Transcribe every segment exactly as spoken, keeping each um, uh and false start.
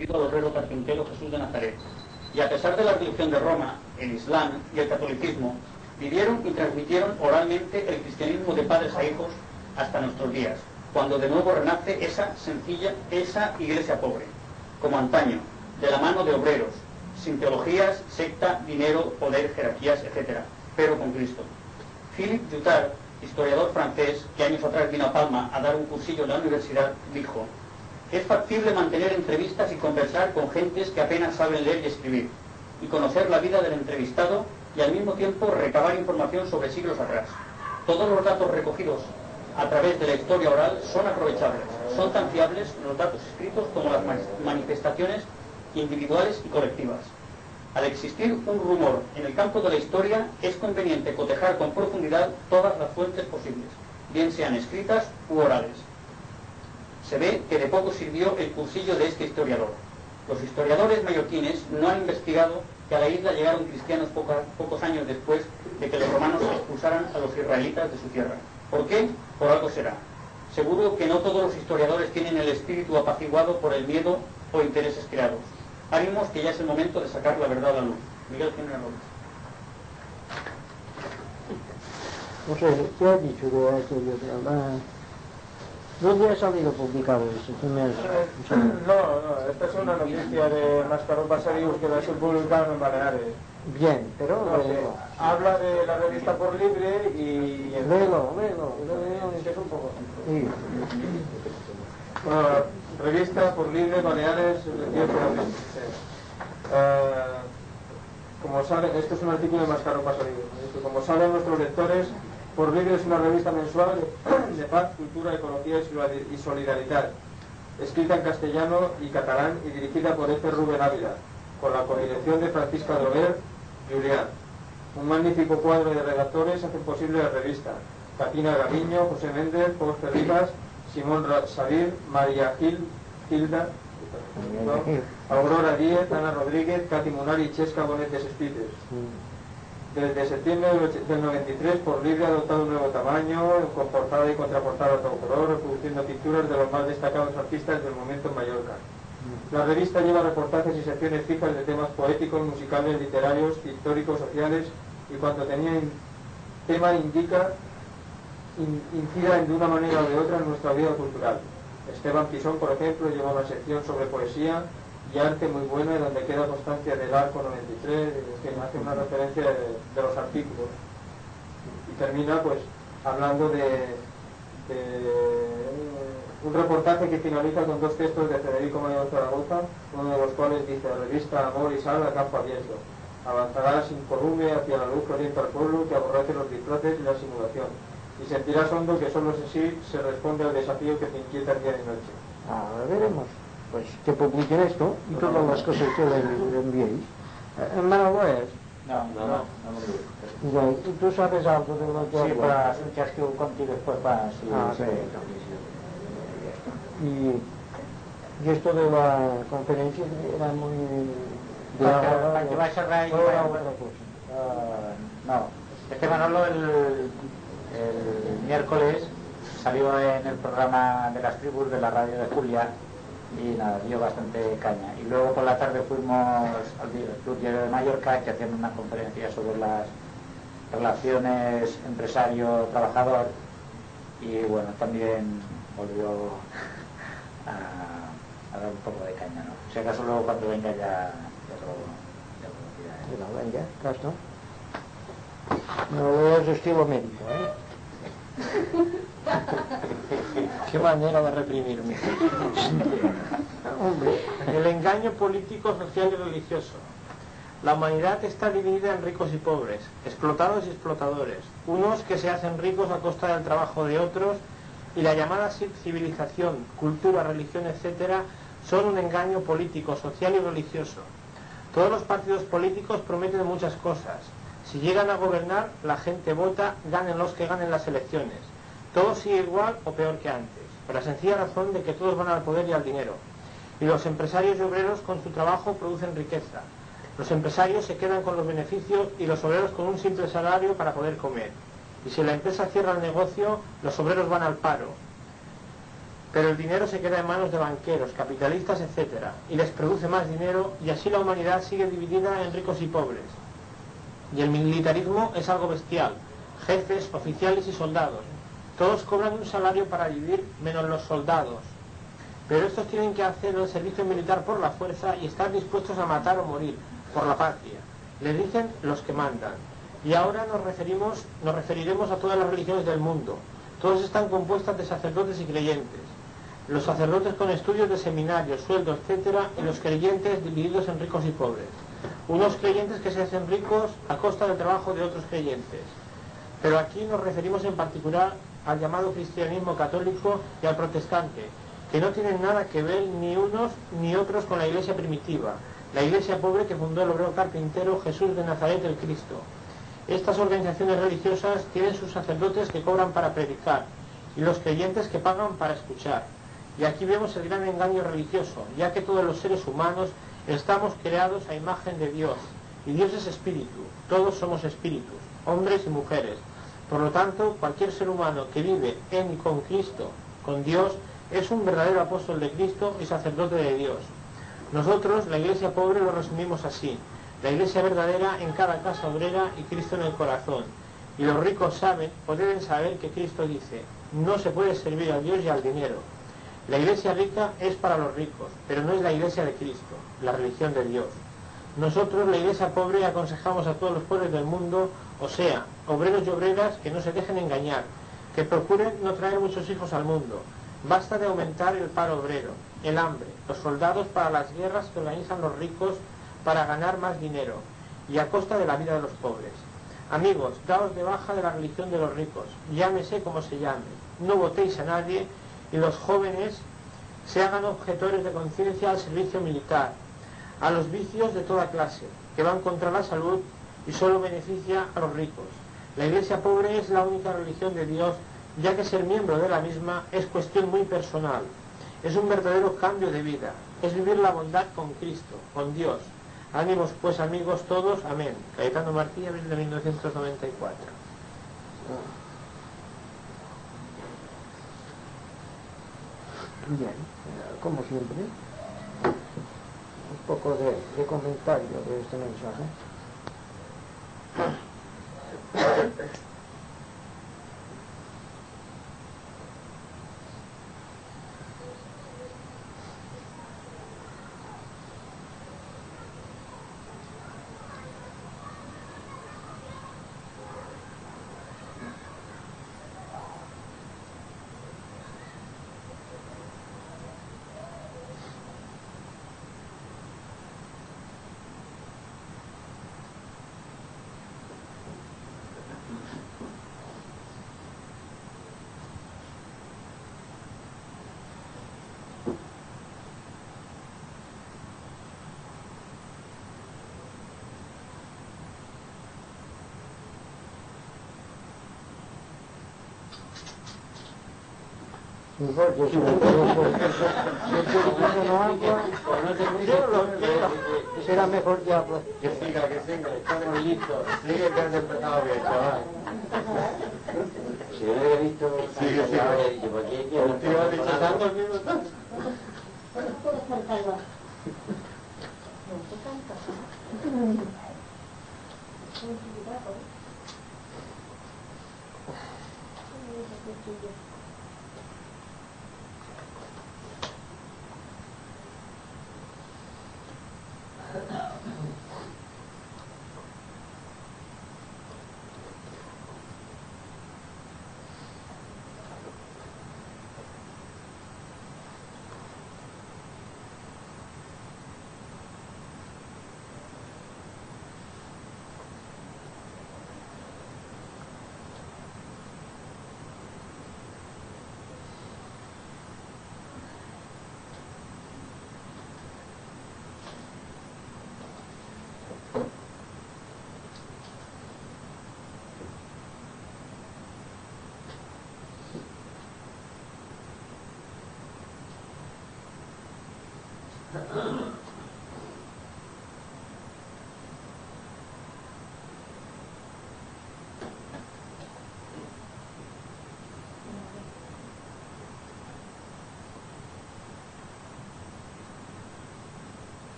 al obrero carpintero Jesús de Nazaret. Y a pesar de la religión de Roma, el Islam y el catolicismo, vivieron y transmitieron oralmente el cristianismo de padres a hijos hasta nuestros días, cuando de nuevo renace esa sencilla, esa iglesia pobre, como antaño, de la mano de obreros, sin teologías, secta, dinero, poder, jerarquías, etcétera, pero con Cristo. Philippe Jutard, historiador francés, que años atrás vino a Palma a dar un cursillo en la universidad, dijo: es factible mantener entrevistas y conversar con gentes que apenas saben leer y escribir, y conocer la vida del entrevistado y al mismo tiempo recabar información sobre siglos atrás. Todos los datos recogidos a través de la historia oral son aprovechables, son tan fiables los datos escritos como las manifestaciones individuales y colectivas. Al existir un rumor en el campo de la historia, es conveniente cotejar con profundidad todas las fuentes posibles, bien sean escritas u orales. Se ve que de poco sirvió el cursillo de este historiador. Los historiadores mallorquines no han investigado que a la isla llegaron cristianos poca, pocos años después de que los romanos expulsaran a los israelitas de su tierra. ¿Por qué? Por algo será. Seguro que no todos los historiadores tienen el espíritu apaciguado por el miedo o intereses creados. Ánimos, que ya es el momento de sacar la verdad a la luz. Miguel Jiménez López. No sé, ¿qué has dicho de este libro? ¿Dónde ha salido publicado eso? No, no, esta es una noticia de Mascaró Pasarius que la se publicaron en Baleares. Bien, pero... No, sí, habla de la revista Por Libre y... Léelo, léelo. Es un poco... Sí. Bueno, revista Por Libre, Baleares, el diez de abril. Sí. Uh, como saben, esto es un artículo de Mascaró Pasarius. Como saben nuestros lectores, Por Libre es una revista mensual de paz, cultura, ecología y solidaridad, escrita en castellano y catalán y dirigida por F. Rubén Ávila, con la codirección de Francisca Droguer Julián. Un magnífico cuadro de redactores hacen posible la revista: Catina Gaviño, José Méndez, Jorge Rivas, Simón Salir, María Gil, Hilda, ¿no? Aurora Díez, Ana Rodríguez, Cati Munari y Chesca Bonet de Sestites. Desde septiembre del noventa y tres, Por Libre ha adoptado un nuevo tamaño, con portada y contraportada a todo color, reproduciendo pinturas de los más destacados artistas del momento en Mallorca. La revista lleva reportajes y secciones fijas de temas poéticos, musicales, literarios, históricos, sociales y cuanto tenía in, tema indica in, incida de una manera o de otra en nuestra vida cultural. Esteban Pisón, por ejemplo, lleva una sección sobre poesía y arte muy buena, donde queda constancia del arco noventa y tres, que hace una referencia de, de los artículos. Y termina pues hablando de, de un reportaje que finaliza con dos textos de Federico Mayor Zaragoza, uno de los cuales dice: revista Amor y Sal a campo abierto. Avanzarás incolume hacia la luz que orienta al pueblo, que aborrece los disfraces y la simulación. Y sentirás hondo que solo así se responde al desafío que te inquieta día y noche. Ahora veremos. Pues que publiquen esto y todas las cosas que le, le enviéis. ¿Hermano lo es? No, no, no, no, no, no. ¿Tú sabes algo de lo que... Sí, para un chasqueo contigo después para... Sí, ah, sí. Y, y esto de la conferencia era muy... De para, la, para que va a cerrar y otra para... cosa. Uh, no, este Manolo el, el miércoles salió en el programa de las tribus de la radio de Julia y nada, dio bastante caña. Y luego por la tarde fuimos al Club Diario de Mallorca, que hacían una conferencia sobre las relaciones empresario-trabajador, y bueno, también volvió a, a dar un poco de caña, ¿no? Si acaso luego cuando venga ya, ya lo, ya lo dirá, ¿eh? Bueno, venga, Castro. No lo es estilo médico, ¿eh? Qué manera de reprimirme. Hombre, El engaño político, social y religioso. La humanidad está dividida en ricos y pobres, explotados y explotadores, unos que se hacen ricos a costa del trabajo de otros, y la llamada civilización, cultura, religión, etcétera, son un engaño político, social y religioso. Todos los partidos políticos prometen muchas cosas. Si llegan a gobernar, la gente vota, ganen los que ganen las elecciones. Todo sigue igual o peor que antes, por la sencilla razón de que todos van al poder y al dinero. Y los empresarios y obreros con su trabajo producen riqueza. Los empresarios se quedan con los beneficios y los obreros con un simple salario para poder comer. Y si la empresa cierra el negocio, los obreros van al paro. pero el dinero se queda en manos de banqueros, capitalistas, etcétera, y les produce más dinero, y así la humanidad sigue dividida en ricos y pobres. Y el militarismo es algo bestial, jefes, oficiales y soldados, todos cobran un salario para vivir, menos los soldados, pero estos tienen que hacer el servicio militar por la fuerza y estar dispuestos a matar o morir por la patria, les dicen los que mandan. Y ahora nos referimos, nos referiremos a todas las religiones del mundo. Todas están compuestas de sacerdotes y creyentes. Los sacerdotes con estudios de seminarios, sueldos, etcétera, y los creyentes divididos en ricos y pobres. Unos creyentes que se hacen ricos a costa del trabajo de otros creyentes. Pero aquí nos referimos en particular al llamado cristianismo católico y al protestante, que no tienen nada que ver ni unos ni otros con la iglesia primitiva, la iglesia pobre que fundó el obrero carpintero Jesús de Nazaret el Cristo. Estas organizaciones religiosas tienen sus sacerdotes que cobran para predicar y los creyentes que pagan para escuchar. Y aquí vemos el gran engaño religioso, ya que todos los seres humanos estamos creados a imagen de Dios, y Dios es espíritu, todos somos espíritus, hombres y mujeres. Por lo tanto, cualquier ser humano que vive en y con Cristo, con Dios, es un verdadero apóstol de Cristo y sacerdote de Dios. Nosotros, la iglesia pobre, lo resumimos así: la iglesia verdadera en cada casa obrera y Cristo en el corazón. Y los ricos saben o deben saber que Cristo dice: no se puede servir a Dios y al dinero. La iglesia rica es para los ricos, pero no es la iglesia de Cristo, la religión de Dios. Nosotros, la iglesia pobre, aconsejamos a todos los pobres del mundo, o sea, obreros y obreras, que no se dejen engañar, que procuren no traer muchos hijos al mundo. Basta de aumentar el paro obrero, el hambre, los soldados para las guerras que organizan los ricos para ganar más dinero, y a costa de la vida de los pobres. Amigos, daos de baja de la religión de los ricos, llámese como se llame, no votéis a nadie, y los jóvenes se hagan objetores de conciencia al servicio militar, a los vicios de toda clase, que van contra la salud y solo beneficia a los ricos. La iglesia pobre es la única religión de Dios, ya que ser miembro de la misma es cuestión muy personal, es un verdadero cambio de vida, es vivir la bondad con Cristo, con Dios. Ánimos pues, amigos todos, amén. Cayetano Martí, abril de mil novecientos noventa y cuatro. Bien, como siempre, un poco de, de comentario de este mensaje. Igual, yo si me quedo por no agua, será mejor ya. Pues. Que siga, que siga, estamos listos. Sigue que has empezado bien, chaval. Si yo no había visto, sigue, sigue. habría dicho, ¿por qué? El tío ha dicho tanto el mismo tanto.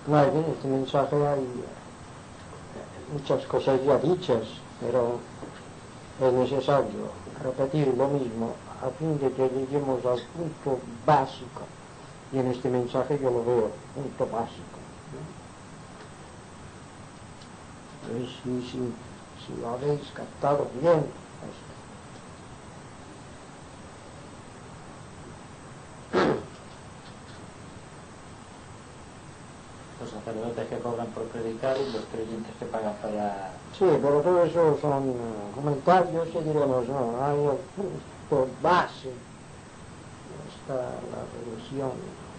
Claro, en este mensaje hay muchas cosas ya dichas, pero es necesario repetir lo mismo a fin de que lleguemos al punto básico. Y en este mensaje yo lo veo, punto básico. ¿No? Si, si, si lo habéis captado bien, los sacerdotes que cobran por predicar y los creyentes que pagan para... sí, pero todo eso son uh, comentarios que diremos, no, hay un punto base, está la religión.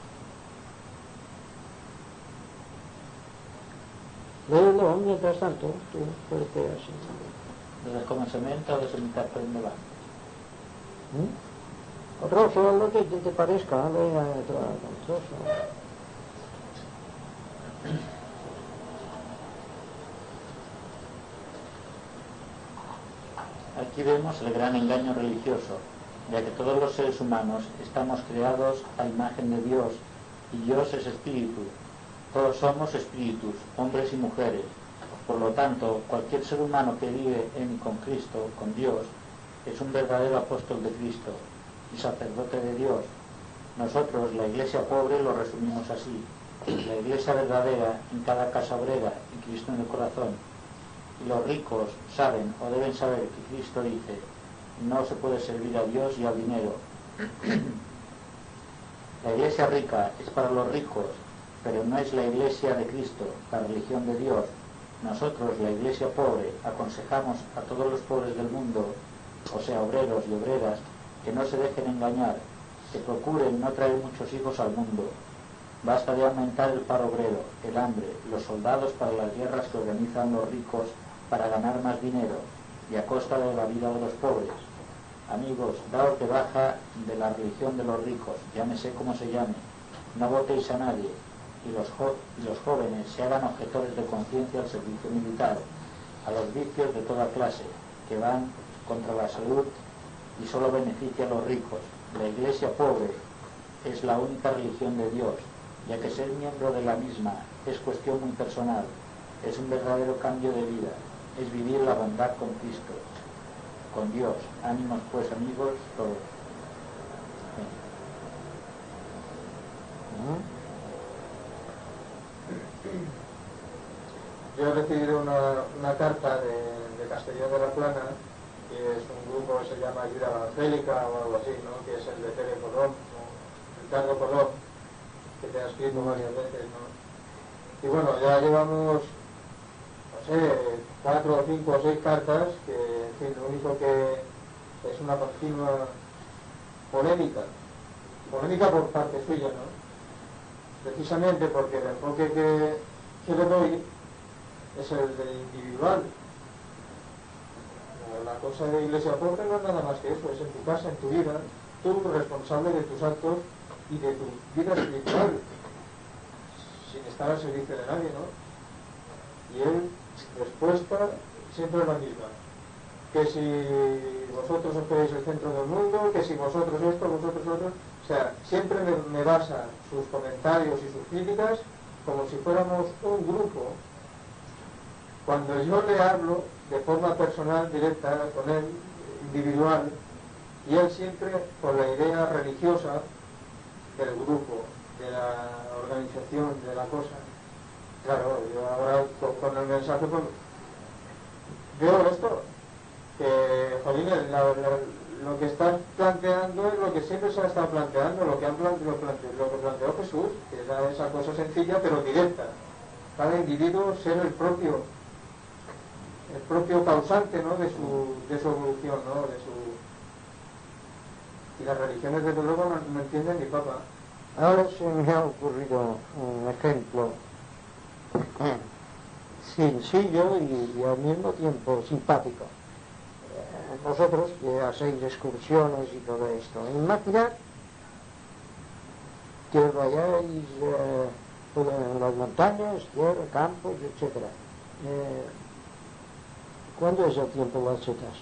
Léelo, mientras tanto, tú fuerte así. Desde el començament o des de mitad per endavant? ¿Mm? O trozo, lo que te parezca, lea otro trozo. Aquí vemos el gran engaño religioso, ya que todos los seres humanos estamos creados a imagen de Dios, y Dios es espíritu. Todos somos espíritus, hombres y mujeres. Por lo tanto, cualquier ser humano que vive en y con Cristo, con Dios, es un verdadero apóstol de Cristo y sacerdote de Dios. Nosotros, la iglesia pobre, lo resumimos así: la iglesia verdadera en cada casa obrera y Cristo en el corazón. Y los ricos saben o deben saber que Cristo dice: no se puede servir a Dios y al dinero. La iglesia rica es para los ricos, pero no es la iglesia de Cristo, la religión de Dios. Nosotros, la iglesia pobre, aconsejamos a todos los pobres del mundo, o sea, obreros y obreras, que no se dejen engañar, que procuren no traer muchos hijos al mundo. Basta de aumentar el paro obrero, el hambre, los soldados para las guerras que organizan los ricos para ganar más dinero y a costa de la vida de los pobres. Amigos, daos de baja de la religión de los ricos, llámese como se llame. No votéis a nadie, y los, jo y los jóvenes se hagan objetores de conciencia al servicio militar, a los vicios de toda clase, que van contra la salud y solo beneficia a los ricos. La iglesia pobre es la única religión de Dios, ya que ser miembro de la misma es cuestión muy personal, es un verdadero cambio de vida, es vivir la bondad con Cristo, con Dios. Ánimos pues, amigos, todos. Yo he recibido una, una carta de, de Castellón de la Plana, que es un grupo que se llama Ayuda Evangélica o algo así, ¿no? Que es el de Tere Colón, ¿no? Ricardo Colón, que te ha escrito varias veces, ¿no? Y bueno, ya llevamos, no sé, cuatro o cinco o seis cartas, que en fin, lo único que es una continua polémica, polémica por parte suya, ¿no? Precisamente porque el enfoque que, que le doy es el del individual. La cosa de iglesia pobre no es nada más que eso, es en tu casa, en tu vida, tú responsable de tus actos y de tu vida espiritual, sin estar al servicio de nadie, ¿no? Y él, respuesta siempre es la misma: que si vosotros os creéis el centro del mundo, que si vosotros esto, vosotros otro. O sea, siempre me, me basa sus comentarios y sus críticas como si fuéramos un grupo, cuando yo le hablo de forma personal, directa, con él, individual, y él siempre con la idea religiosa del grupo, de la organización, de la cosa. Claro, yo ahora con el mensaje pues, veo esto, que, jolín, la, la, lo que estás planteando es lo que siempre se ha estado planteando, lo que, han plante, lo, plante, lo que planteó Jesús, que era esa cosa sencilla pero directa. Cada individuo ser el propio el propio causante, ¿no? de su de su evolución, ¿no? de su y las religiones desde luego no, no entienden ni papa. Ahora se me ha ocurrido un ejemplo sencillo y, y al mismo tiempo simpático. Eh, vosotros que hacéis excursiones y todo esto, imaginad que vayáis eh, por las montañas, tierra, campos, etcétera. Eh, ¿Cuándo es el tiempo de las setas?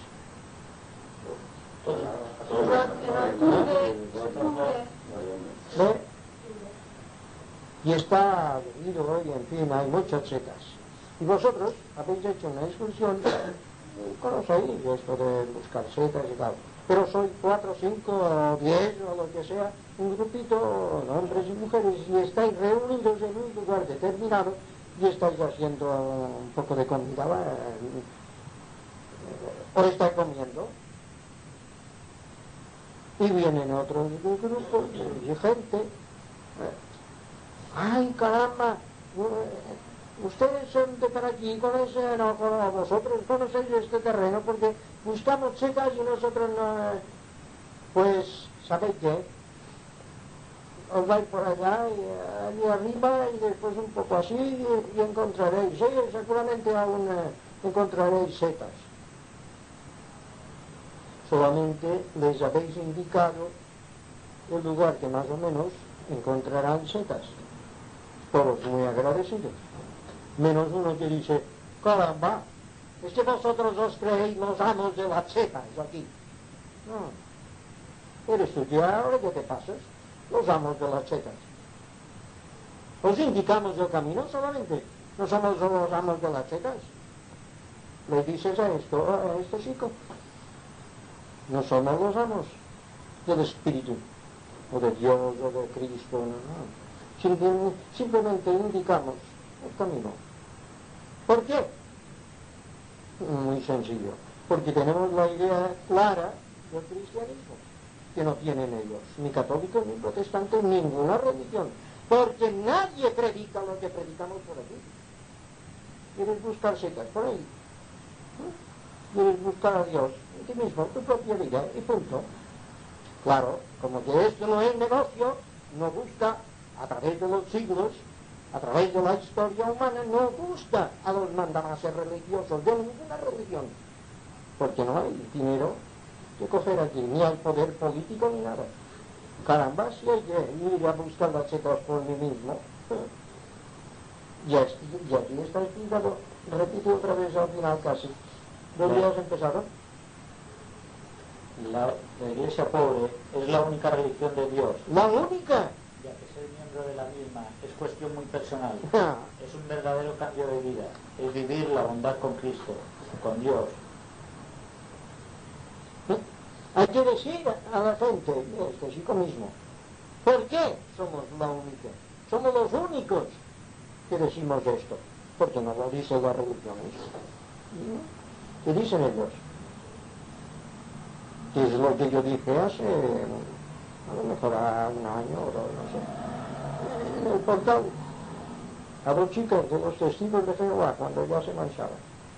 ¿Eh? y está debido, y en fin, hay muchas secas. Y vosotros habéis hecho una excursión, y conocéis esto de buscar setas y tal, pero sois cuatro, cinco, o diez, o lo que sea, un grupito de hombres y mujeres, y estáis reunidos en un lugar determinado, y estáis haciendo un poco de comida, eh, o estáis comiendo, y vienen otros grupos y gente, eh, ay caramba, ustedes son de para aquí, conocen, no, no, vosotros conocéis este terreno porque buscamos setas y nosotros no, pues, ¿sabéis qué? Os vais por allá, y, allí arriba, y después un poco así, y, y encontraréis, sí, seguramente aún eh, encontraréis setas. Solamente les habéis indicado el lugar que más o menos encontrarán setas. Todos muy agradecidos. Menos uno que dice, caramba, es que vosotros os creéis los amos de las setas aquí. No. ¿Eres tú ya ahora que te pasas? Los amos de las setas. Os indicamos el camino solamente. No somos los amos de las setas. Le dices a esto, a este chico. No somos los amos del Espíritu, o de Dios, o de Cristo, no, no. Simplemente, simplemente indicamos el camino. ¿Por qué? Muy sencillo. Porque tenemos la idea clara del cristianismo, que no tienen ellos, ni católicos, ni protestantes, ninguna religión. Porque nadie predica lo que predicamos por aquí. ¿Quieres buscar setas por ahí? ¿Eh? ¿Quieres buscar a Dios en ti mismo, tu propia vida, y punto? Claro, como que esto no es negocio, no busca a través de los siglos, a través de la historia humana, no busca a los mandamases religiosos de ninguna religión, porque no hay dinero que coger aquí, ni hay poder político ni nada. Caramba, si hay que ir a buscar las setas por mí mismo, ya, ya aquí está explicado. Repito otra vez al final casi. ¿Dónde has empezado? La, la iglesia pobre es la única religión de Dios. ¡La única! Ya que ser miembro de la misma es cuestión muy personal. Ah. Es un verdadero cambio de vida. Es vivir la bondad con Cristo, con Dios. ¿Eh? Hay que decir a la gente, este chico mismo, ¿por qué somos la única? Somos los únicos que decimos esto. Porque no lo dicen las religiones. ¿Qué dicen ellos? Que es lo que yo dije hace, a lo mejor a un año o dos, no sé, en el portal, a los chicos de los testigos de Jehová cuando ya se marchaban.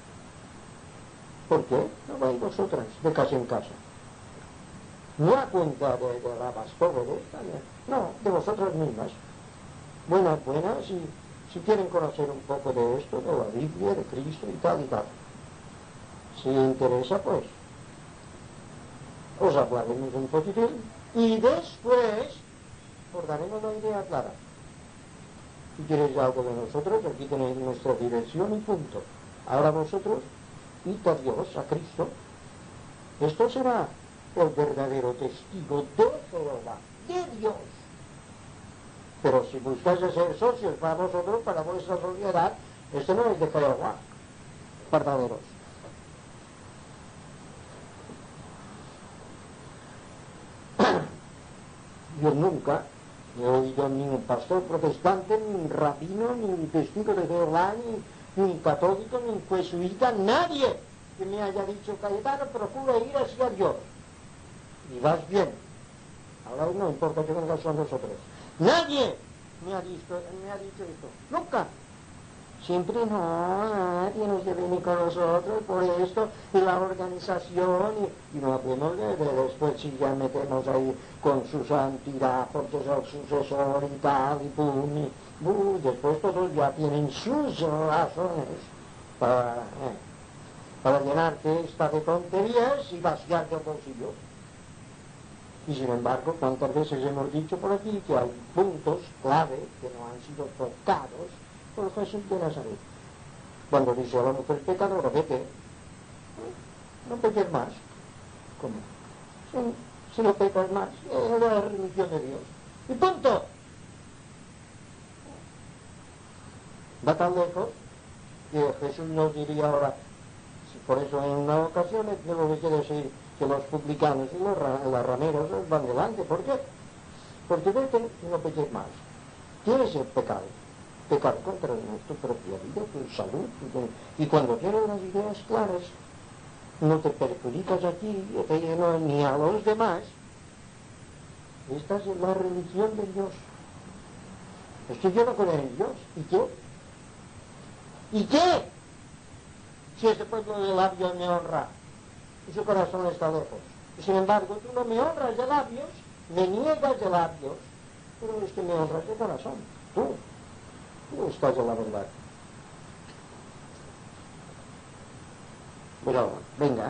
¿Por qué? No vais vosotras, de casa en casa. No a cuenta de, de rabas pobres, no, de vosotras mismas. Buenas, buenas, y si quieren conocer un poco de esto, de la Biblia, de Cristo y tal y tal. Si interesa, pues, os hablaremos un poquitín y después os daremos la idea clara. Si queréis algo de nosotros, aquí tenéis nuestra dirección y punto. Ahora vosotros, id a Dios, a Cristo. Esto será el verdadero testigo de Jehová, de Dios. Pero si buscáis ser socios para vosotros, para vuestra sociedad, esto no es de Jehová, verdaderos. Yo nunca he oído ni un pastor protestante, ni un rabino, ni un testigo de Jehová, ni, ni un católico, ni un jesuita, nadie que me haya dicho, Cayetano, procura ir hacia Dios. Y vas bien. Ahora no importa que vengas con nosotros. Nadie me ha dicho, me ha dicho esto. Nunca. Siempre no, no, tienes que venir con nosotros por esto, y la organización, y, y no hablemos de, de después si ya metemos ahí con su santidad, porque es el sucesor y tal, y pum, y uh, después todos ya tienen sus razones para, eh, para llenarte esta de tonterías y vaciarte el bolsillo. Y sin embargo, cuántas veces hemos dicho por aquí que hay puntos clave que no han sido tocados por Jesús de Nazaret. Cuando dice a la mujer pecadora, vete, no peques más. ¿Cómo? Si, si no pecas más, es la religión de Dios. Y punto. va tan lejos que Jesús nos diría ahora, por eso en una ocasión tengo que decir que los publicanos y los, ra los rameros van delante. ¿Por qué? Porque vete y no peques más. Tienes el pecado, pecar contra tu propia vida, tu salud, tu... y cuando tienes las ideas claras, no te perjudicas a ti ni a los demás. Esta es la religión de Dios. Es que yo no creo en Dios. ¿Y qué? ¿Y qué? Si este pueblo de labios me honra y su corazón está lejos. Y sin embargo, tú no me honras de labios, me niegas de labios, pero es que me honras de corazón. Tú, tú estás en la verdad. Pero, venga,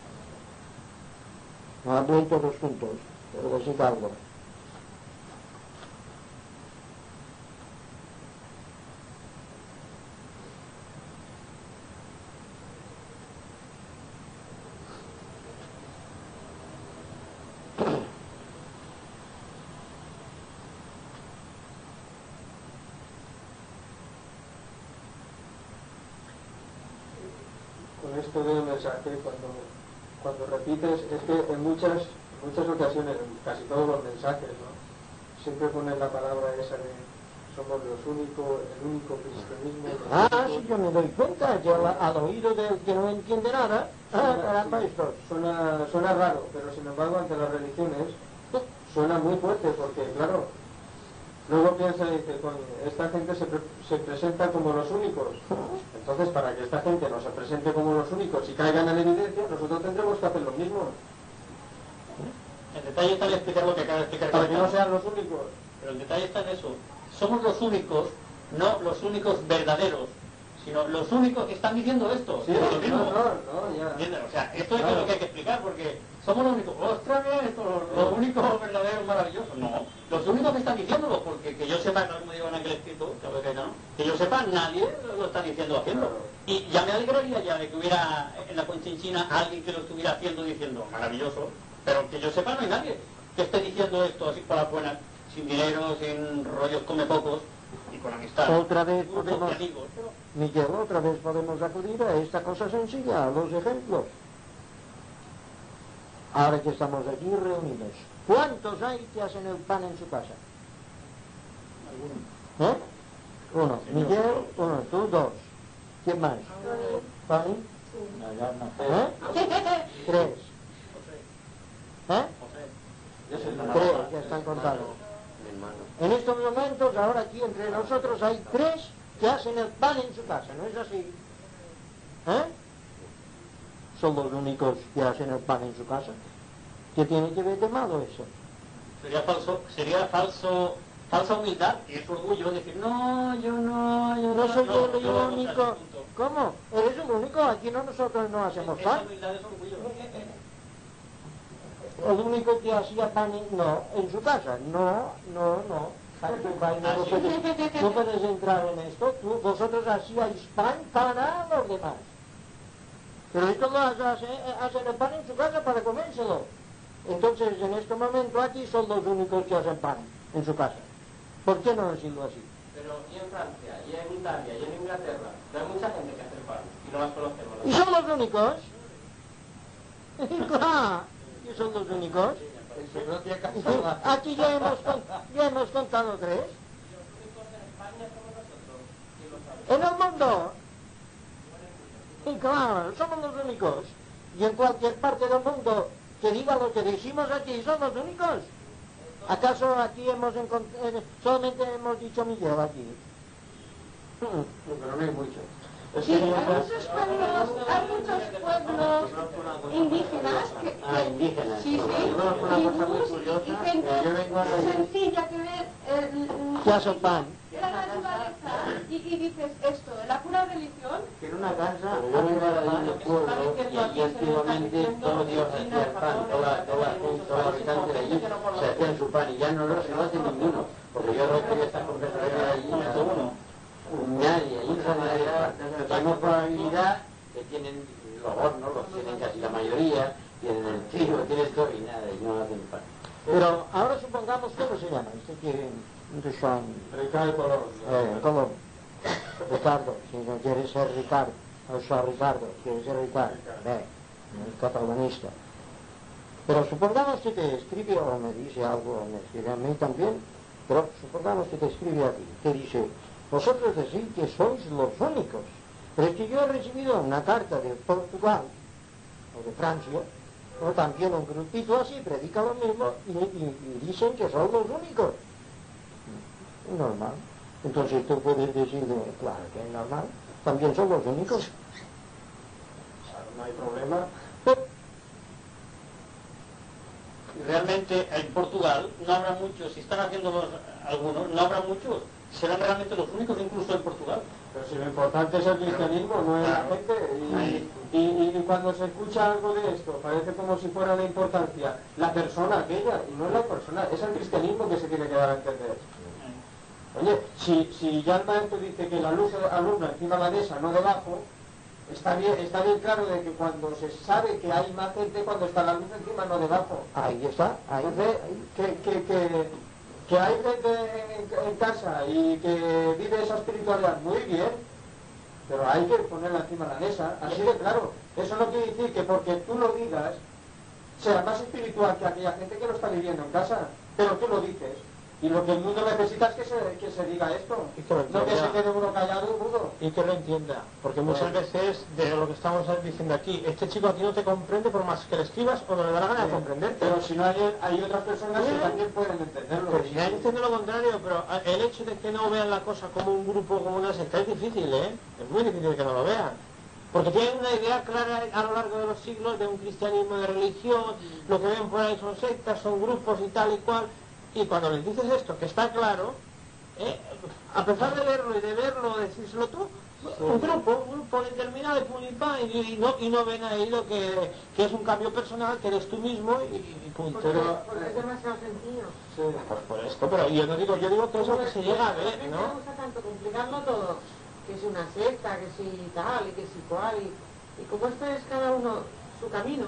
no hablen todos juntos, pero decid algo. Esto del mensaje, cuando, cuando repites, es que en muchas, muchas ocasiones, en casi todos los mensajes, ¿no? Siempre ponen la palabra esa de somos los únicos, el único cristianismo. Ah, sí, yo me doy cuenta, que al, al oído del que no entiende nada, ah, caramba, esto. Suena, suena raro, pero sin embargo ante las religiones suena muy fuerte, porque claro, luego piensa y dice, coño, esta gente se, pre se presenta como los únicos. Entonces, para que esta gente no se presente como los únicos y caigan en evidencia, nosotros tendremos que hacer lo mismo. El detalle está en explicar lo que acaba de explicar. Para que no sean los únicos. Pero el detalle está en eso. Somos los únicos, no los únicos verdaderos, sino los únicos que están diciendo esto. Sí, lo mismo. no, no, no, ya. ¿Entiendes? O sea, esto es Claro. lo que hay que explicar, porque somos los únicos. ¡Ostras, bien, esto, los únicos verdaderos, maravillosos! No, los únicos que están diciéndolo, porque que yo sepa, no como digo en aquel escrito, que, no, que yo sepa, nadie lo está diciendo haciendo. Y ya me alegraría ya de que hubiera en la Conchinchina alguien que lo estuviera haciendo diciendo, maravilloso, pero que yo sepa no hay nadie que esté diciendo esto así por las buenas, sin dinero, sin rollos come pocos y con amistad. Otra vez Grupos podemos, de amigos, pero... Miguel, otra vez podemos acudir a esta cosa sencilla, a los ejemplos. Ahora que estamos aquí reunidos, ¿cuántos hay que hacen el pan en su casa? ¿Eh? Uno. Miguel, uno. Tú, dos. ¿Quién más? ¿Fanny? ¿Eh? Tres. ¿Eh? Tres, ya están contados. En estos momentos, ahora aquí entre nosotros hay tres que hacen el pan en su casa, ¿no es así? ¿Eh? Son los únicos que hacen el pan en su casa. ¿Qué tiene que ver de malo eso? Sería falso, sería falso, falsa humildad y es orgullo decir, no, yo no, yo no, No soy yo no, el yo único. ¿Cómo? ¿Eres el único? Aquí no, nosotros no hacemos Esa pan. humildad es orgullo. El único que hacía pan, en- no, en su casa. No, no, no. Tú, Pai, no, no puedes, no puedes entrar en esto. Tú, vosotros hacíais pan para los demás. Pero esto lo hace, hacen el pan en su casa para comérselo. Entonces, en este momento aquí son los únicos que hacen pan en su casa. ¿Por qué no decirlo así? Pero y en Francia, y en Italia, y en Inglaterra, no hay mucha gente que hace el pan y no las conocemos. ¿Y son los únicos? Claro, ¿y son los únicos? Aquí ya hemos, con- ya hemos contado tres. En el mundo. Y claro, somos los únicos. Y en cualquier parte del mundo que diga lo que decimos aquí, son los únicos. ¿Acaso aquí hemos encontrado, solamente hemos dicho Miguel aquí? Pero no hay mucho. Sí, hay muchos pueblos, hay muchos pueblos indígenas que, que- Ah, indígenas. sí, sí, Una cosa muy tribus curiosa, y gente que yo vengo a la- sencilla que ve el- ¿Qué hace pan? la naturaleza y, y dices esto, la pura religión. Que en una casa había un pueblo y allí antiguamente todos Dios hacía el pan, toda, toda, todos los habitantes de allí se hacían su pan y ya no lo, se lo hace ninguno, porque yo recibí estas conversaciones allí y no uno, nadie, allí no sabe nadie el pan. Tenemos probabilidad que tienen los hornos, los tienen casi la mayoría, tienen el trigo, tienen todo y nada, y no hacen pan. Pero ahora supongamos, ¿cómo se llama? Este que de son Ricardo Colón. eh, Colón. Ricardo, si no quieres ser Ricardo, o sea, Ricardo, quieres ser Ricardo, ve, el catalanista. Pero supongamos que te escribe, o me dice algo, o me escribe a mí también, pero supongamos que te escribe a ti, que dice, vosotros decís que sois los únicos, pero es que yo he recibido una carta de Portugal, o de Francia, o también un grupito así, predica lo mismo, y, y, y dicen que son los únicos. Normal. Entonces tú puedes decirle, claro que es normal, también son los únicos. No hay problema. Realmente en Portugal no habrá muchos, si están haciendo los, algunos, no habrá muchos, serán realmente los únicos incluso en Portugal. Pero si lo importante es el cristianismo, no es la gente. Y, y, y cuando se escucha algo de esto, parece como si fuera la importancia la persona aquella, y no es la persona, es el cristianismo que se tiene que dar a entender. Oye, si, si ya el maestro dice que la luz alumbra encima de la mesa, no debajo, está bien, está bien claro de que cuando se sabe que hay más gente cuando está la luz encima, no debajo. Ahí está, ahí. Entonces, que, que, que, que hay gente en, en casa y que vive esa espiritualidad muy bien, pero hay que ponerla encima de la mesa, así de claro. Eso no quiere decir que porque tú lo digas sea más espiritual que aquella gente que lo está viviendo en casa, pero tú lo dices. Y lo que el mundo necesita es que se, que se diga esto, y que lo no que se quede uno callado y mudo. Y que lo entienda, porque muchas veces de lo que estamos diciendo aquí, este chico aquí no te comprende por más que le escribas o no le da la gana de comprenderte. Pero si no hay, hay otras personas que también pueden entenderlo. Pero si nadie entiende lo contrario, pero el hecho de que no vean la cosa como un grupo, como una secta, es difícil, ¿eh? Es muy difícil que no lo vean. Porque tienen una idea clara a lo largo de los siglos de un cristianismo de religión, lo que ven por ahí son sectas, son grupos y tal y cual. Y cuando les dices esto, que está claro, ¿eh? A pesar de leerlo y de verlo, decírselo tú, sí. un grupo, un grupo determinado de pum y pam, y, y, no, y no ven ahí lo que, que es un cambio personal, que eres tú mismo y, y punto. Pero, porque es demasiado sencillo. Sí, pues por esto, pero yo no digo, yo digo que eso que se llega a ver, ¿no? No gusta tanto complicarlo todo, que si una secta, que si tal, y que si cual, y, y como esto es cada uno su camino,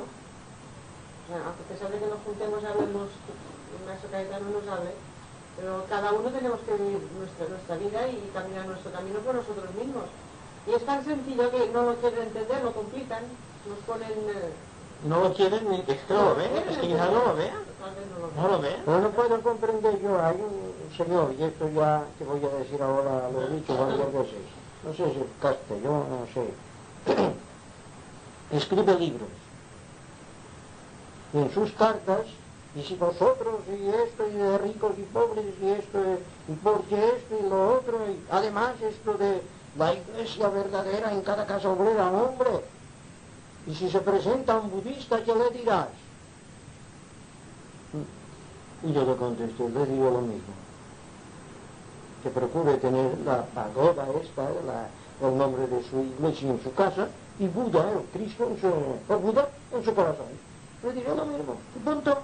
o sea, a pesar de que nos juntemos y hablemos, el maestro Cayetano nos hable, pero cada uno tenemos que vivir nuestra, nuestra vida y caminar nuestro camino por nosotros mismos. Y es tan sencillo que no lo quieren entender, lo complican, nos ponen... Eh, no lo quieren ni es que no lo vean, es que quizás no lo vean. No lo vean. No lo puedo comprender yo. Hay un señor, y esto ya te voy a decir ahora, lo he dicho varias veces, no sé si es castellano, no sé, escribe libros. Y en sus cartas, y si vosotros, y esto, y de ricos y pobres, y esto, y porque esto, y lo otro, y además esto de la iglesia verdadera en cada casa obrera, hombre. Y si se presenta un budista, ¿qué le dirás? Y yo le contesté, le digo lo mismo. Que procure tener la pagoda esta, la, el nombre de su iglesia en su casa, y Buda, el Cristo, en su, o Buda en su corazón. Le diré lo mismo, y punto.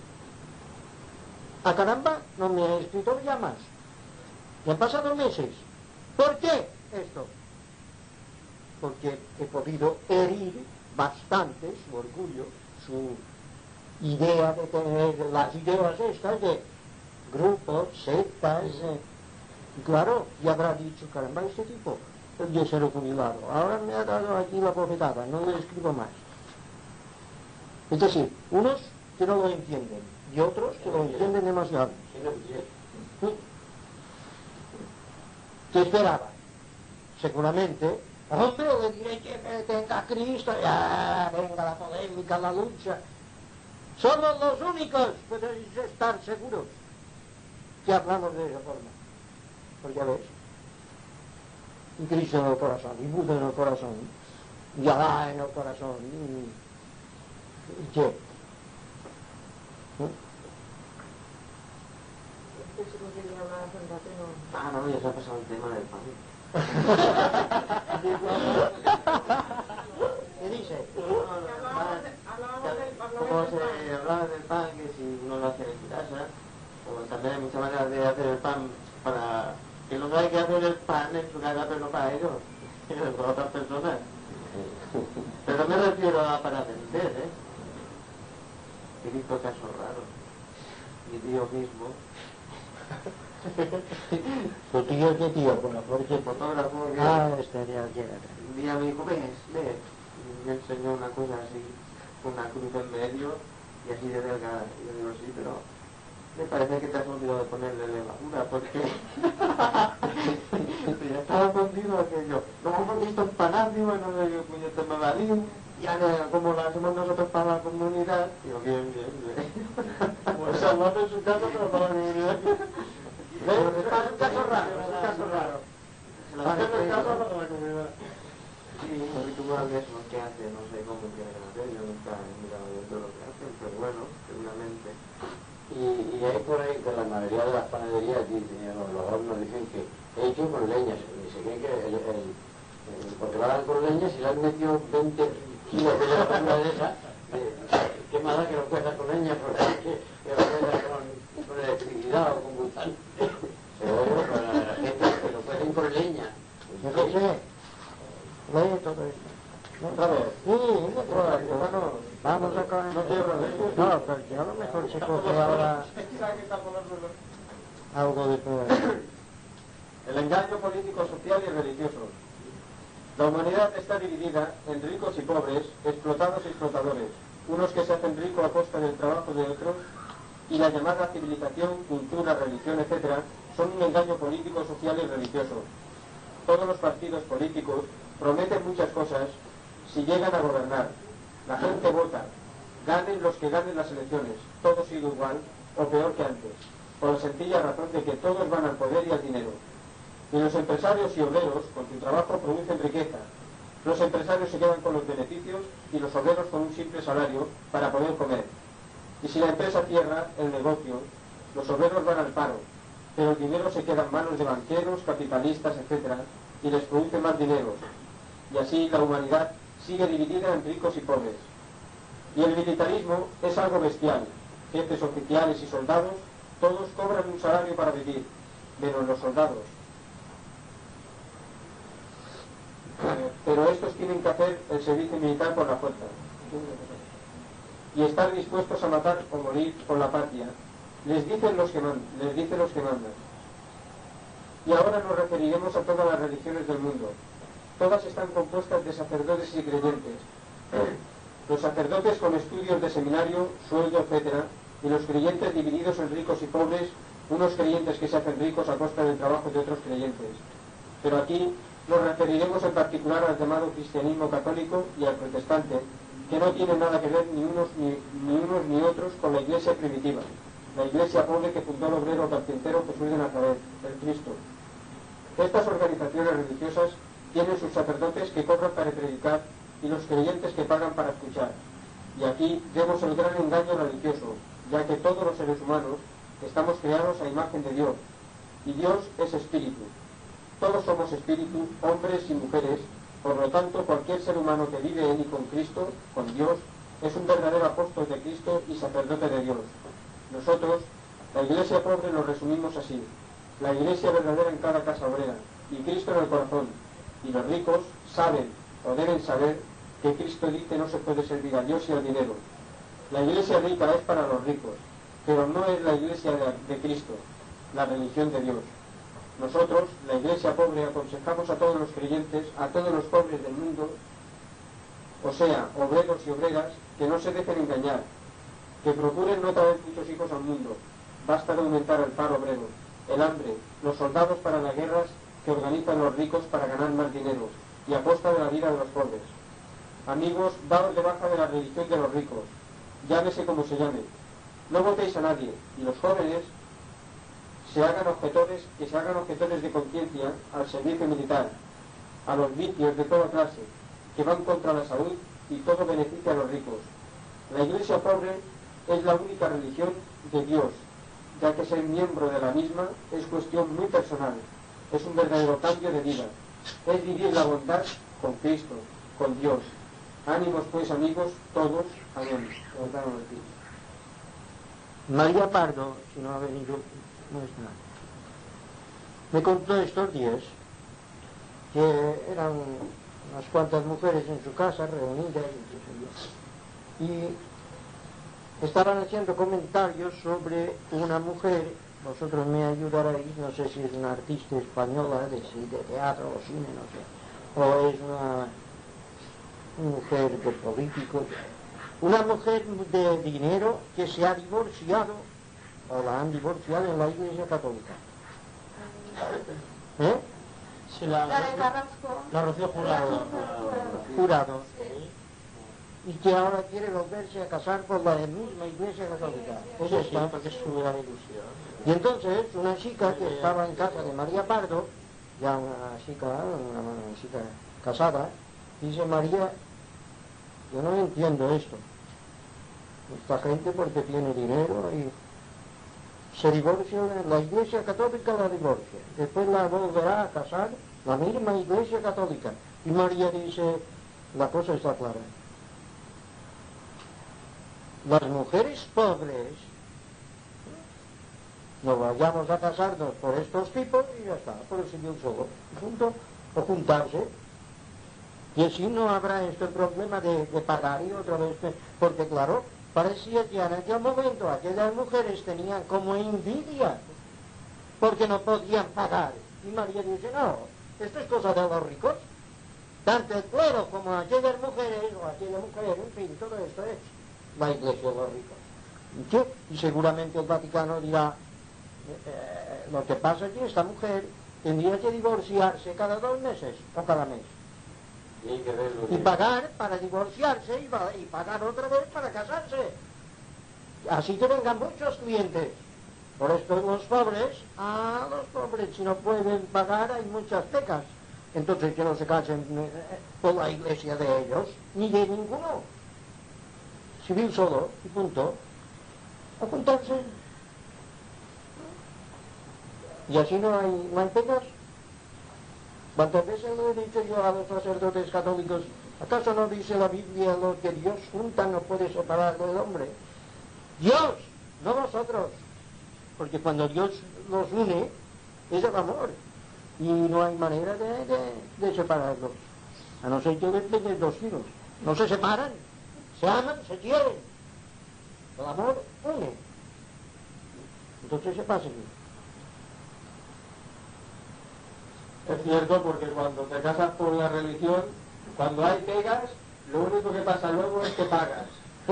A caramba, no me ha escrito ya más. Me han pasado meses. ¿Por qué esto? Porque he podido herir bastante su orgullo, su idea de tener las ideas estas de grupos, sectas, eh, y claro, y habrá dicho, caramba, este tipo, yo ser jubilado, ahora me ha dado aquí la bofetada, no le escribo más. Es decir, unos que no lo entienden, y otros que lo entienden demasiado. ¿Qué esperaba? Seguramente, hombre, le diré que tenga a Cristo, ya, venga la polémica, la lucha. Somos los únicos, podéis estar seguros, que hablamos de esa forma. Porque ya ves, y Cristo en el corazón, y Buda en el corazón, y Alá en el corazón, y, y qué. Ah, no, ya se ha pasado el tema del pan. ¿Qué dice? Como se hablaba del pan, que si uno lo hace en su casa, como también hay muchas maneras de hacer el pan para... que no hay que hacer el pan en su casa, pero no para ellos, sino para otras personas. Pero no me refiero a para vender, ¿eh? He visto casos raros. Mi tío mismo ¿Tu tío qué tío? Bueno, porque... Fotógrafo. que- Ah, estaría bien. Un día me dijo, ves, ves. Y me enseñó una cosa así, una cruz en medio y así de delgada. Y yo digo, sí, pero me parece que te has olvidado de ponerle levadura, porque ya estaba contigo aquello. Luego porque esto es para nadie, bueno, no sé qué puñete me valía. Y ahora, como lo hacemos nosotros para la comunidad, digo, bien, bien, bien. Pues salvando en su casa, pero para la comunidad. ¿Ves? Es un caso raro, es un caso raro. Se la Hacer hace el caso para la comunidad. Sí, los rituales, lo que hacen, no sé cómo tienen que hacer, yo nunca he mirado de todo lo que hacen, pero bueno, seguramente. Y, y hay por ahí que la mayoría de las panaderías dicen, los, los hornos dicen que he hecho con leña, y se cree que el, el, el, porque lo hagan con leña, si le han metido veinte kilos de levadura de esa, eh, qué mala que lo cuesta con leña, porque que, que lo cuesta con, con electricidad o con butano. Pero bueno, para la gente que lo cuesten con leña. Yo qué sé. Lee todo esto. ¿Sabes? Sí, bueno, vamos a coger... No quiero hablar. No, pero yo a lo mejor se coge ahora algo de todo. El engaño político, social y religioso. La humanidad está dividida en ricos y pobres, explotados y explotadores, unos que se hacen ricos a costa del trabajo de otros, y la llamada civilización, cultura, religión, etcétera, son un engaño político, social y religioso. Todos los partidos políticos prometen muchas cosas si llegan a gobernar. La gente vota, ganen los que ganen las elecciones, todo sigue igual o peor que antes, por la sencilla razón de que todos van al poder y al dinero. Y los empresarios y obreros con su trabajo producen riqueza. Los empresarios se quedan con los beneficios y los obreros con un simple salario para poder comer. Y si la empresa cierra el negocio, los obreros van al paro, pero el dinero se queda en manos de banqueros, capitalistas, etcétera, y les produce más dinero. Y así la humanidad sigue dividida en ricos y pobres. Y el militarismo es algo bestial. Jefes oficiales y soldados, todos cobran un salario para vivir, menos los soldados. Eh, pero estos tienen que hacer el servicio militar por la fuerza. Y estar dispuestos a matar o morir por la patria. Les dicen los que mandan, les dicen los que mandan. Y ahora nos referiremos a todas las religiones del mundo. Todas están compuestas de sacerdotes y creyentes. Los sacerdotes con estudios de seminario, sueldo, etcétera, y los creyentes divididos en ricos y pobres, unos creyentes que se hacen ricos a costa del trabajo de otros creyentes. Pero aquí nos referiremos en particular al llamado cristianismo católico y al protestante, que no tienen nada que ver ni unos ni, ni unos ni otros con la iglesia primitiva, la iglesia pobre que fundó el obrero carpintero Jesús de Nazaret, el Cristo. Estas organizaciones religiosas tienen sus sacerdotes que cobran para predicar y los creyentes que pagan para escuchar. Y aquí vemos el gran engaño religioso, ya que todos los seres humanos estamos creados a imagen de Dios, y Dios es espíritu. Todos somos espíritu, hombres y mujeres, por lo tanto cualquier ser humano que vive en y con Cristo, con Dios, es un verdadero apóstol de Cristo y sacerdote de Dios. Nosotros, la iglesia pobre, lo resumimos así: la iglesia verdadera en cada casa obrera, y Cristo en el corazón. Y los ricos saben, o deben saber, que Cristo dice no se puede servir a Dios y al dinero. La iglesia rica es para los ricos, pero no es la iglesia de, de Cristo, la religión de Dios. Nosotros, la iglesia pobre, aconsejamos a todos los creyentes, a todos los pobres del mundo, o sea, obreros y obreras, que no se dejen engañar, que procuren no traer muchos hijos al mundo. Basta de aumentar el paro obrero, el hambre, los soldados para las guerras que organizan los ricos para ganar más dinero, y a costa de la vida de los pobres. Amigos, daos de baja de la religión de los ricos, llámese como se llame. No votéis a nadie, y los jóvenes se hagan objetores, que se hagan objetores de conciencia al servicio militar, a los vicios de toda clase, que van contra la salud y todo beneficia a los ricos. La iglesia pobre es la única religión de Dios, ya que ser miembro de la misma es cuestión muy personal, es un verdadero cambio de vida, es vivir la bondad con Cristo, con Dios. Ánimos pues amigos, todos, amén. María Pardo, si no ha venido, no es nada. Me contó estos días que eran unas cuantas mujeres en su casa reunidas y estaban haciendo comentarios sobre una mujer vosotros me ayudaréis, no sé si es una artista española de, de teatro o cine, no sé, o es una mujer de políticos, una mujer de dinero que se ha divorciado o la han divorciado en la Iglesia Católica. ¿Eh? Sí, la, La de Carrasco. la Rocío Jurado. Jurado. Y que ahora quiere volverse a casar con la misma Iglesia Católica. Es Sí, esta. porque es su gran ilusión. Y entonces una chica que estaba en casa de María Pardo, ya una chica, una, una chica casada, dice: María, yo no entiendo esto. Esta gente porque tiene dinero y se divorcia, la Iglesia Católica la divorcia, después la volverá a casar la misma Iglesia Católica. Y María dice: la cosa está clara. Las mujeres pobres nos vayamos a casarnos por estos tipos y ya está, por el civil solo, junto, o juntarse. Y así no habrá este problema de, de pagar y otra vez, porque claro, parecía que en aquel momento aquellas mujeres tenían como envidia, porque no podían pagar. Y María dice: no, esto es cosa de los ricos. Tanto el clero como aquellas mujeres, o aquella mujer, en fin, todo esto es la Iglesia de los ricos. ¿Y qué? Y seguramente el Vaticano dirá: eh, lo que pasa es que esta mujer tendría que divorciarse cada dos meses o cada mes. Y pagar para divorciarse y, va, y pagar otra vez para casarse. Así que vengan muchos clientes. Por esto los pobres, ah, los pobres si no pueden pagar hay muchas pecas. Entonces que no se casen por la iglesia de ellos, ni de ninguno. Civil solo, y punto. A juntarse. Y así no hay, no hay pecas. ¿Cuántas veces lo he dicho yo a los sacerdotes católicos? ¿Acaso no dice la Biblia: lo que Dios junta no puede separar del hombre? Dios, no vosotros. Porque cuando Dios los une, es el amor. Y no hay manera de, de, de separarlos. A no ser que les pegues dos tiros. No se separan, se aman, se quieren. El amor une. Entonces se pasa bien. Es cierto, porque cuando te casas por la religión, cuando hay pegas, lo único que pasa luego es que pagas.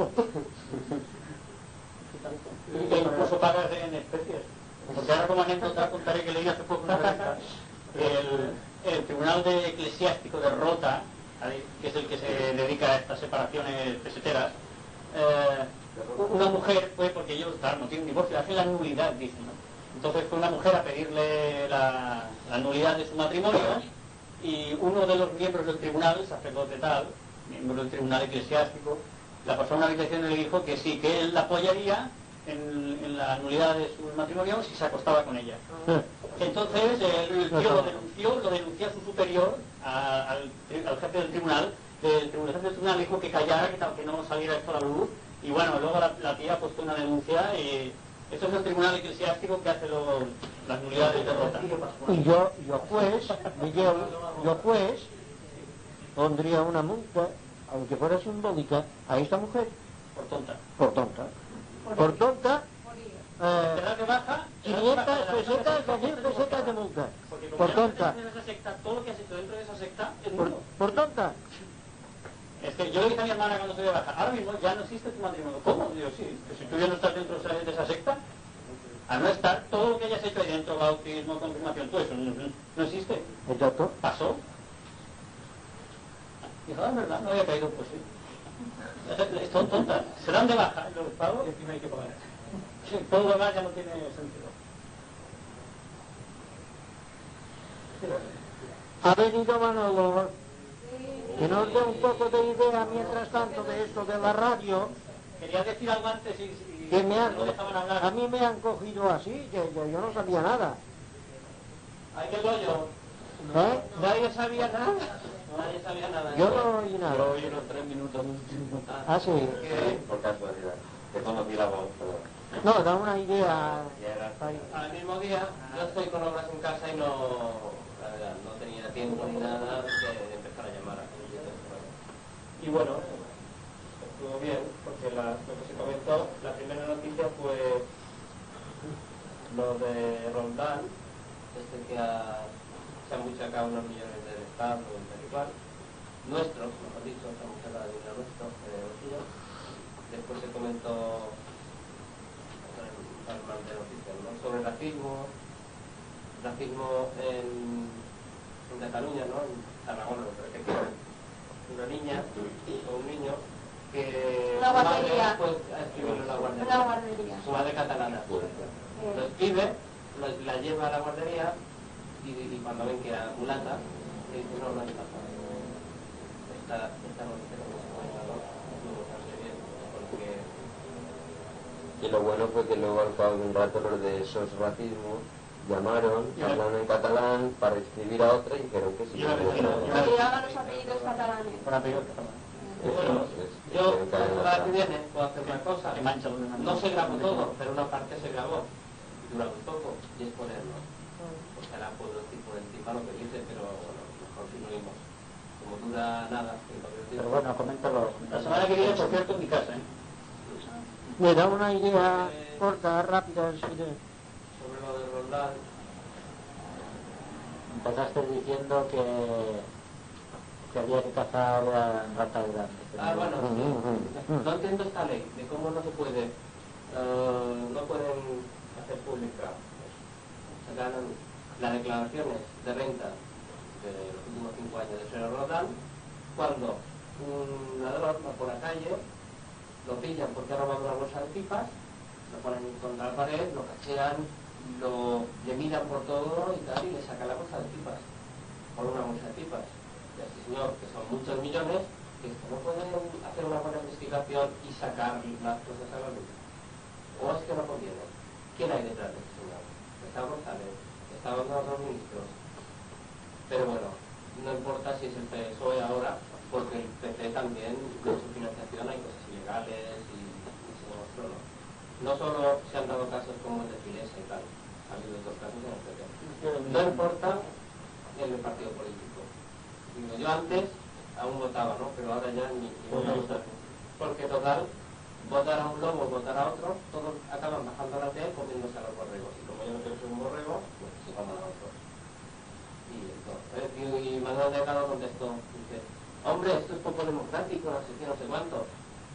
Y que incluso pagas en especies. Porque ahora, como anécdota, contaré que leí hace poco una revista, el, el Tribunal de Eclesiástico de Rota, que es el que se dedica a estas separaciones peseteras, eh, una mujer fue, porque ellos, claro, no tienen divorcio, hacen la nulidad, dicen, ¿no? Entonces fue una mujer a pedirle la, la nulidad de su matrimonio, y uno de los miembros del tribunal, sacerdote tal, miembro del tribunal eclesiástico, la pasó a una habitación y le dijo que sí, que él la apoyaría en, en la nulidad de su matrimonio si se acostaba con ella. Entonces el tío lo denunció, lo denunció a su superior, a, al, al jefe del tribunal. El tribunal del tribunal dijo que callara, que, que no saliera esto a la luz, y bueno, luego la, la tía ha puesto una denuncia y... Esto es el tribunal eclesiástico que hace los, las nulidades de Rota. Y yo, yo juez, Miguel, yo juez, pondría una multa, aunque fuera simbólica, a esta mujer. Por tonta. Por tonta. Por tonta, eh, ¿Te das de baja? quinientas pesetas, dos mil pesetas de multa. Por tonta. Esa secta, todo lo que has hecho dentro de esa secta es Por, nulo. por tonta. Es que yo le dije a mi hermana cuando estoy de baja: ahora mismo ya no existe tu matrimonio. ¿Cómo? Digo, sí, que si tú ya no estás dentro de esa secta, al no estar, todo lo que hayas hecho ahí dentro, bautismo, confirmación, todo eso, no, no existe. Exacto. Pasó. Dijo: ah, es verdad, no había caído, pues sí. Son tontas. Se dan de baja los pagos y encima hay que pagar. Sí, todo lo demás ya no tiene sentido. Ha venido Manolo, que nos dé un poco de idea mientras tanto de esto de la radio. Quería decir algo antes y, y Que me han, no dejaban hablar. a mí me han cogido así, que yo, yo no sabía nada. Ay, qué rollo. ¿Eh? Nadie sabía nada. Nadie sabía nada. Yo no oí nada. Yo oí unos tres minutos. Ah, sí. Sí, por casualidad. Que conocí la voz, pero... No, da una idea. Al mismo día, yo estoy con obras en casa y no, la verdad, no tenía tiempo ni nada de, de empezar a llamar a clientes. Y bueno, estuvo bien, porque la, lo que se comentó, la primera noticia fue lo de Roldán, este que ha, se han muchacado unos millones del Estado y tal y cual, nuestros, mejor dicho, se han muchacado de dinero nuestro, de bolsillo. Después se comentó al mal de noticias, ¿no?, sobre racismo, racismo en, en Cataluña, ¿no?, en Tarragona, me parece que una niña o un niño que una guardería, pues a escribirlo en la guardería, una guardería. su madre catalana, Eh. lo escribe, lo, la lleva a la guardería y, y cuando ven que era mulata, le dice no, no hay pasa. Esta, esta noticia que se comenta, ¿no?, no bastante bien, porque... Y lo bueno fue que luego al cabo de un rato los de esos racismos llamaron, hablaron en catalán para escribir a otra y dijeron que sí. Que llevaban los apellidos catalanes. Con apellidos catalanes. Bueno, yo, la que viene, puedo hacer una cosa. No se grabó todo, pero una parte se grabó. Dura un poco y es ponerlo. O sea, la puedo decir por encima lo que dice, pero bueno, mejor si no oímos. Como dura nada. Pero bueno, coméntalo. La semana que viene, por cierto, en mi casa, ¿eh? Me da una idea corta, rápida, así de... Sobre lo de Roldán. Empezaste diciendo que, que había que cazar ratas grandes. Ah, bueno, sí. No entiendo esta ley, de cómo no se puede, uh, no pueden hacer pública, se ganan las declaraciones de renta de los últimos cinco años de señor Roldán, cuando un ladrón va por la calle, lo pillan porque ha robado una bolsa de pipas, lo ponen contra la pared, lo cachean, lo, le miran por todo y tal, y le sacan la bolsa de pipas, por una bolsa de pipas. Y así, señor, que son muchos millones, que no pueden hacer una buena investigación y sacar las cosas a la luz. ¿O es que no conviene? ¿Quién hay detrás de este señor? Está González, estaban los otros ministros. Pero bueno, no importa si es el P S O E ahora, porque el P P también, con su financiación, hay cosas ilegales y, y se demostró, ¿no? No solo se han dado casos como el de Filesa y tal, ha habido otros casos en el P P. No importa el partido político. Digo, yo antes aún votaba, ¿no? Pero ahora ya ni, ni voy a votar. Porque total, votar a un lobo, votar a otro, todos acaban bajando la tele comiéndose a los borregos. Y como yo no quiero ser un borrego, pues se coman a otros. Y entonces, y Manuel Delgado contestó, dice, hombre, esto es poco democrático, no sé qué, no sé cuánto.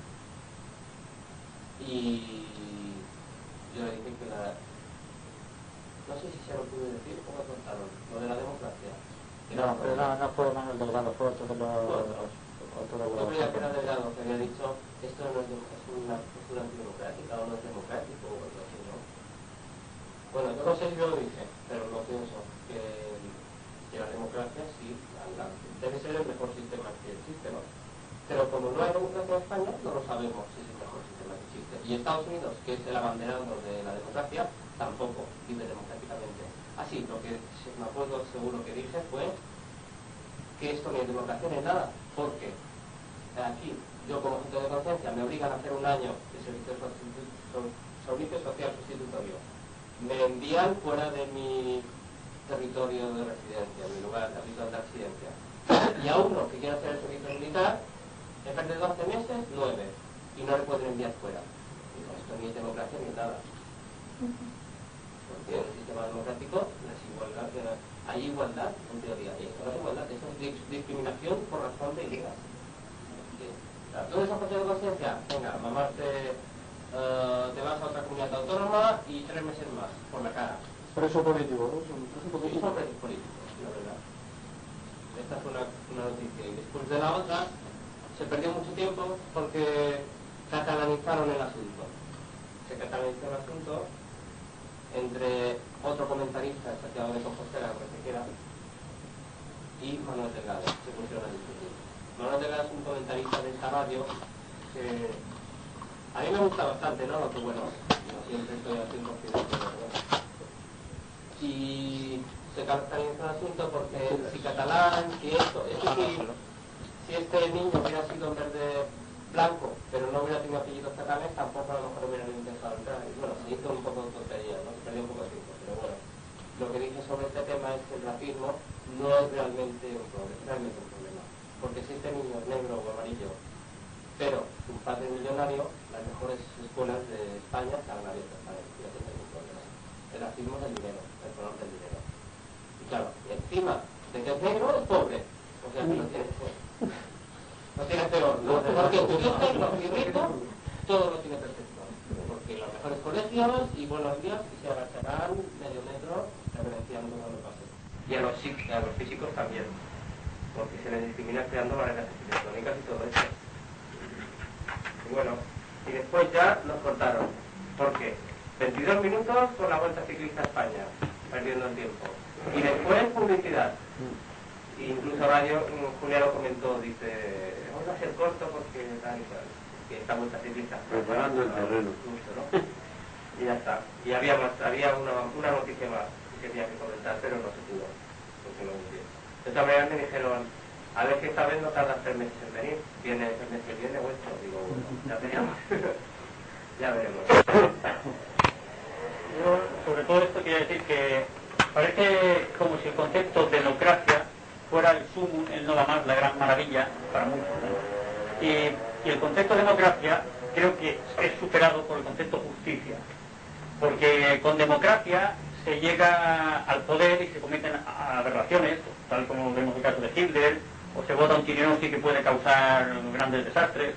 Y yo le dije que la... No sé si se lo pude decir, ¿cómo contaron? Lo de la democracia. No, pero no, no fue Manuel Delgado, fue otro de los... Otro de los... Yo creía que era Delgado, que había dicho, esto no es, es una postura antidemocrática o no es democrático o algo así, ¿no? Bueno, yo no sé si yo lo dije, pero lo pienso, que, que la democracia sí, la, la, debe ser el mejor sistema que existe, ¿no? Pero como no hay democracia en España, no lo sabemos si es el mejor sistema que existe. Y Estados Unidos, que es el abanderado de la democracia, tampoco vive democráticamente. Así, lo que me acuerdo seguro que dije fue que esto ni es democracia ni nada, porque aquí, yo como agente de conciencia, me obligan a hacer un año de servicio, servicio social sustitutorio. Me envían fuera de mi territorio de residencia, mi lugar habitual de residencia. Y a uno que quiere hacer el servicio militar, en vez de doce meses, nueve. Y no le pueden enviar fuera. Digo, esto ni es democracia ni nada. Porque en el sistema democrático desigualdad, hay igualdad en teoría. Y esto no es igualdad, esto es discriminación por razón de ideas. Tú eres agente de conciencia, venga, mamarte, uh, te vas a otra comunidad autónoma y tres meses más, por la cara. Preso político, ¿no? Preso político. Son presos políticos, la verdad. Esta fue una, una noticia. Y después de la otra, se perdió mucho tiempo porque catalanizaron el asunto. Se catalanizó el asunto entre otro comentarista, Santiago de Compostela, que se quiera, y Manuel Delgado. Se pusieron a discutir. Manuel Delgado es un comentarista de esta radio que a mí me gusta bastante, ¿no? Lo que bueno, no siempre estoy al cien por ciento, ¿no? Y se catalanizó el asunto porque si catalán, si esto, es que si, si este niño hubiera sido en vez de blanco, pero no hubiera tenido apellidos catalanes, tampoco a lo mejor hubieran intentado entrar. Y bueno, se hizo un poco de tontería, ¿no? Se perdió un poco de tiempo, pero bueno. Lo que dije sobre este tema es que el racismo no es realmente un problema, realmente un problema. Porque si este niño es negro o amarillo, pero su padre es millonario, las mejores escuelas de España estarán abiertas para él, y no tiene ningún problema. El racismo es el dinero, el color del dinero. Y claro, y encima de que es negro es pobre. O sea, que no tiene no tiene peor, ¿no? Porque tu hijo, los ricos, todo lo tiene perfecto. Porque los mejores colegios y buenos días y se agacharán medio metro reverenciando cuando pase. Y a los, a los físicos también, porque se les discrimina creando barreras arquitectónicas y todo eso. Y bueno, y después ya nos cortaron. ¿Por qué? veintidós minutos con la Vuelta Ciclista a España, perdiendo el tiempo. Y después publicidad. E incluso Radio, Julián lo comentó, dice, vamos a ser corto porque tal y tal. Que esta Vuelta Ciclista. Preparando el terreno. Justo, ¿no? Y ya está. Y había más, había una, una noticia más que tenía que comentar, pero no se pudo. Porque no me entiendo. De esta manera me dijeron, a ver que esta vez no tarda tres meses en venir. Viene el mes que viene vuestro. Digo, bueno, ya teníamos. Ya veremos. Yo, sobre todo esto, quiero decir que parece como si el concepto democracia fuera el sumum, el no la más, la gran maravilla para muchos, ¿no? Y, y el concepto democracia creo que es superado por el concepto justicia. Porque con democracia se llega al poder y se cometen aberraciones, tal como vemos el caso de Hitler, o se vota un Chirinovsky que puede causar grandes desastres.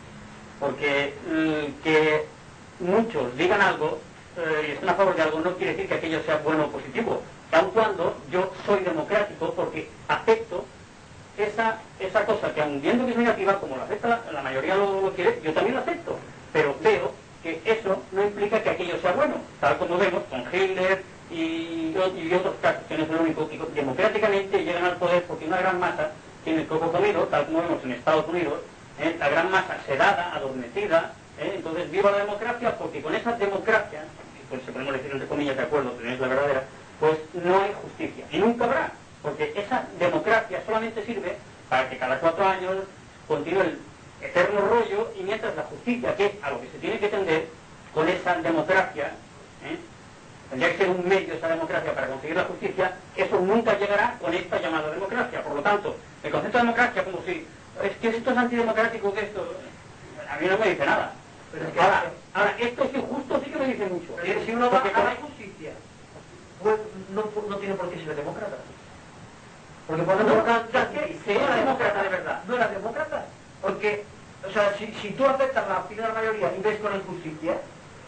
Porque eh, que muchos digan algo eh, y estén a favor de algo no quiere decir que aquello sea bueno o positivo, aun cuando yo soy democrático porque acepto esa, esa cosa que aun viendo que es negativa, como la acepta la, la mayoría lo, lo quiere, yo también lo acepto, pero veo que eso no implica que aquello sea bueno, tal como vemos con Hitler y, y otros casos, que no es lo único, que democráticamente llegan al poder porque una gran masa tiene el coco comido, tal como vemos en Estados Unidos. ¿Eh? La gran masa sedada, adormecida, ¿eh? Entonces viva la democracia, porque con esa democracia, pues se podemos decir entre comillas de acuerdo, pero no es la verdadera, pues no hay justicia, y nunca habrá, porque esa democracia solamente sirve para que cada cuatro años continúe el eterno rollo, y mientras la justicia, que es a lo que se tiene que tender con esa democracia, ¿eh? Tendría que ser un medio esa democracia para conseguir la justicia, eso nunca llegará con esta llamada democracia. Por lo tanto, el concepto de democracia, como si es que esto es antidemocrático, que esto a mí no me dice nada. Pero es que ahora, ahora, esto es injusto, sí que me dice mucho. Pero si uno va a la justicia, pues no, no tiene por qué ser demócrata. Porque por ejemplo, no era demócrata de verdad, no era demócrata. Porque, o sea, si, si tú aceptas la opinión de la mayoría y ves con la injusticia,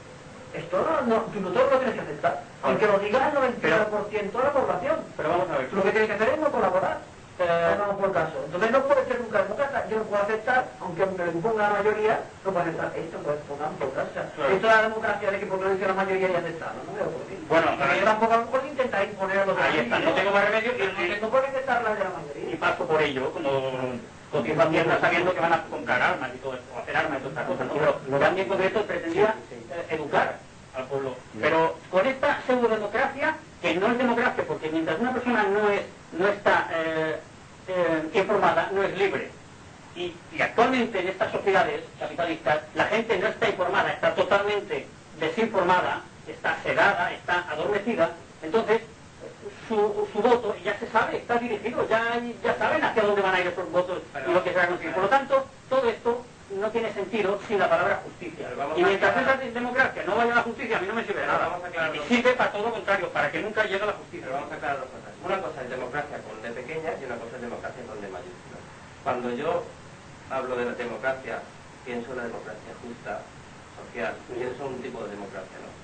esto no, no, tú no todo lo tienes que aceptar. Aunque lo diga el noventa y nueve por ciento de la población. Pero vamos a ver. Lo que tienes que hacer es no colaborar. Eh, no por caso. Entonces no puede ser nunca demócrata. Yo no puedo aceptar, aunque me lo imponga la mayoría, no puedo aceptar esto, pues pongan por casa. Claro. Esto es la democracia de que por lo dice la mayoría y aceptarlo, no veo por qué. Bueno, pero yo tampoco a lo mejor intentar imponer a los demás. Ahí está, no tengo más remedio y no tengo por qué aceptar la de la mayoría. Y paso por ello, como cotizo a tiendas sabiendo que van a comprar armas y todo esto, o hacer armas y todas estas cosas, ¿no? Pero también con esto pretendía eh, educar al pueblo. Pero con esta pseudo-democracia, que no es democracia, porque mientras una persona no es no está eh, eh, informada, no es libre. Y, y actualmente en estas sociedades capitalistas, la gente no está informada, está totalmente desinformada, está sedada, está adormecida, entonces su, su voto ya se sabe, está dirigido, ya, ya saben hacia dónde van a ir esos votos y lo que se va a conseguir. Por lo tanto, todo esto no tiene sentido sin la palabra justicia. Y mientras esa democracia no vaya a la justicia, a mí no me sirve de nada. Y sirve para todo lo contrario, para que nunca llegue a la justicia. Pero vamos a aclarar dos cosas. Una cosa es democracia con D pequeña y una cosa es democracia con D mayúscula. Cuando yo hablo de la democracia, pienso en la democracia justa, social, pienso en un tipo de democracia, ¿no?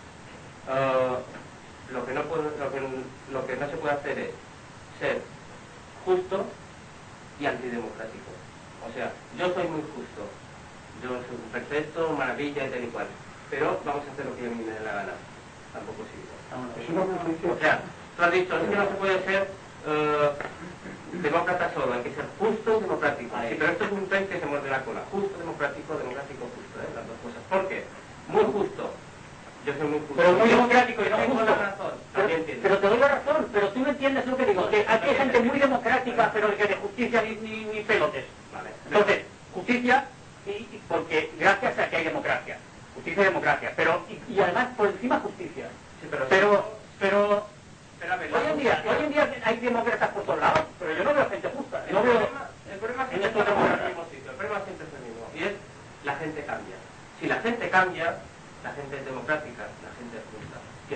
Uh, lo, que no puedo, lo, que, lo que no se puede hacer es ser justo y antidemocrático. O sea, yo soy muy justo, yo soy perfecto, maravilla y tal y cual, pero vamos a hacer lo que a mí me dé la gana. Tampoco sirve. O sea, tú has dicho, es que no se puede ser uh, demócrata solo, hay que ser justo y democrático. Sí, pero esto es un pez que se muerde la cola. Justo, democrático, democrático, justo, ¿eh? Las dos cosas. ¿Por qué? Muy justo. Yo soy muy justo. Pero muy democrático y no justo. La razón. Pero, pero te doy la razón, pero tú no entiendes lo que digo, que aquí hay gente muy democrática, pero que de justicia ni, ni, ni pelotes. Vale. Entonces, justicia, y, y porque gracias a que hay democracia, justicia y democracia, pero, y, y además por encima justicia. Sí, pero, pero, pero, pero ver, hoy en día, hoy en día hay demócratas por todos lados, pero yo no veo gente justa. El, no problema, veo, el problema en siempre esto está en el democracia. mismo sitio. El problema siempre es el mismo. Y es, la gente cambia. Si la gente cambia, la gente es democrática, la gente es justa. Si la gente no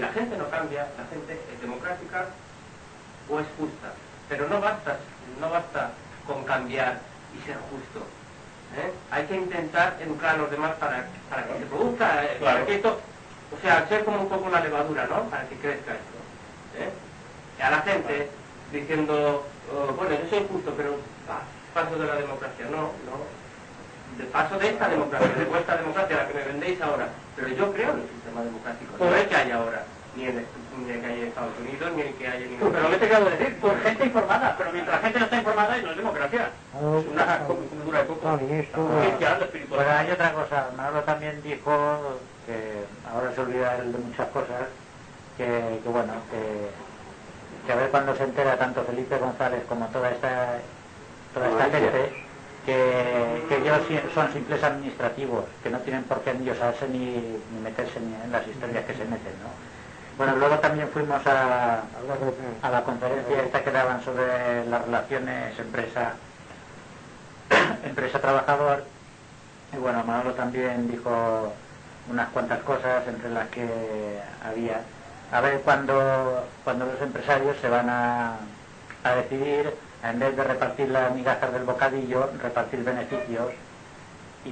no cambia, la gente es democrática o es justa. Pero no basta, no basta con cambiar y ser justo. ¿eh? Hay que intentar educar a los demás para, para que se produzca, eh, Claro. para que esto, o sea, ser como un poco una levadura, ¿no? Para que crezca esto. ¿eh? Y a la gente diciendo, oh, bueno, yo soy justo, pero ah, paso de la democracia. No, no. De paso de esta democracia, de vuestra democracia, la que me vendéis ahora. Pero yo creo en el sistema democrático, no el que hay ahora, ni en el, ni el que hay en Estados Unidos, ni el que hay en ningún... Pero lo que te acabo de decir, por gente informada, pero mientras la gente no está informada, no es democracia. Es una cultura de poco. Cristiana, espiritual. Bueno, hay otra cosa, Manolo también dijo, que ahora se olvida él de muchas cosas, que, que bueno, que, que a ver cuando se entera tanto Felipe González como toda esta, toda esta gente, que, que ellos son simples administrativos, que no tienen por qué endiosarse ni, ni meterse ni en las historias que se meten, ¿no? Bueno, luego también fuimos a, a la conferencia esta que daban sobre las relaciones empresa empresa-trabajador, y bueno, Manolo también dijo unas cuantas cosas, entre las que había, a ver cuando, cuando los empresarios se van a, a decidir, en vez de repartir las migajas del bocadillo, repartir beneficios, y,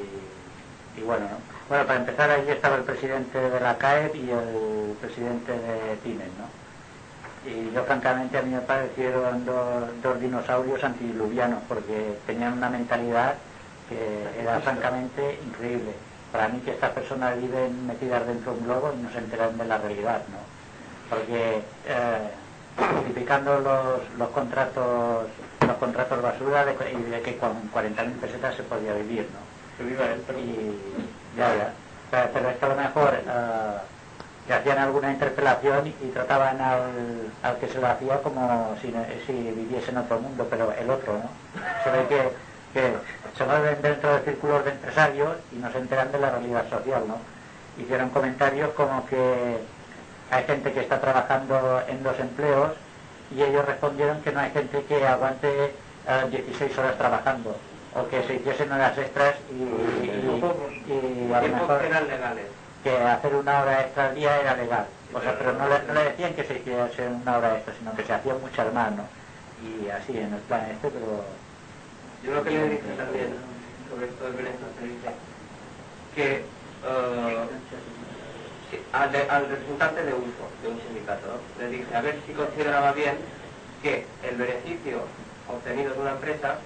y bueno, ¿no? Bueno, para empezar, allí estaba el presidente de la C A E P y el presidente de Pymes, ¿no? Y yo, francamente, a mí me parecieron dos, dos dinosaurios antidiluvianos, porque tenían una mentalidad que era francamente increíble. Para mí que estas personas viven metidas dentro de un globo y no se enteran de la realidad, ¿no? Porque eh, tipificando los, los contratos los contratos basura de, y de que con cuarenta mil pesetas se podía vivir, ¿no? Que viva él, pero... Y ya, ya. Pero, pero es que a lo mejor uh, que hacían alguna interpelación y, y trataban al, al que se lo hacía como si, si viviese en otro mundo, pero el otro, ¿no? Se ve que, que se mueven dentro de círculos de empresarios y no se enteran de la realidad social, ¿no? Hicieron comentarios como que hay gente que está trabajando en dos empleos y ellos respondieron que no hay gente que aguante uh, dieciséis horas trabajando, o que se hiciesen horas extras y, y, y, y a lo mejor eran legales. Que hacer una hora extra al día era legal. O sea, pero no le, no le decían que se hiciese una hora extra, sino que se hacían muchas más, ¿no? Y así en el plan este, pero... Yo lo que le dije también sobre esto del beneficio, le dije que uh, sí, al, de, al representante de uso de un sindicato, ¿no? Le dije a ver si consideraba bien que el beneficio obtenido de una empresa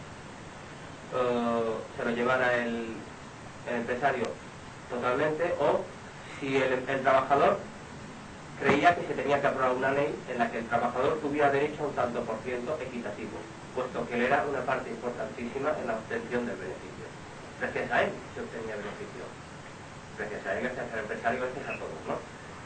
Uh, se lo llevara el, el empresario totalmente, o si el, el trabajador creía que se tenía que aprobar una ley en la que el trabajador tuviera derecho a un tanto por ciento equitativo, puesto que él era una parte importantísima en la obtención del beneficio. Gracias a él se obtenía beneficio. Gracias a él, gracias al empresario, gracias a todos, ¿no?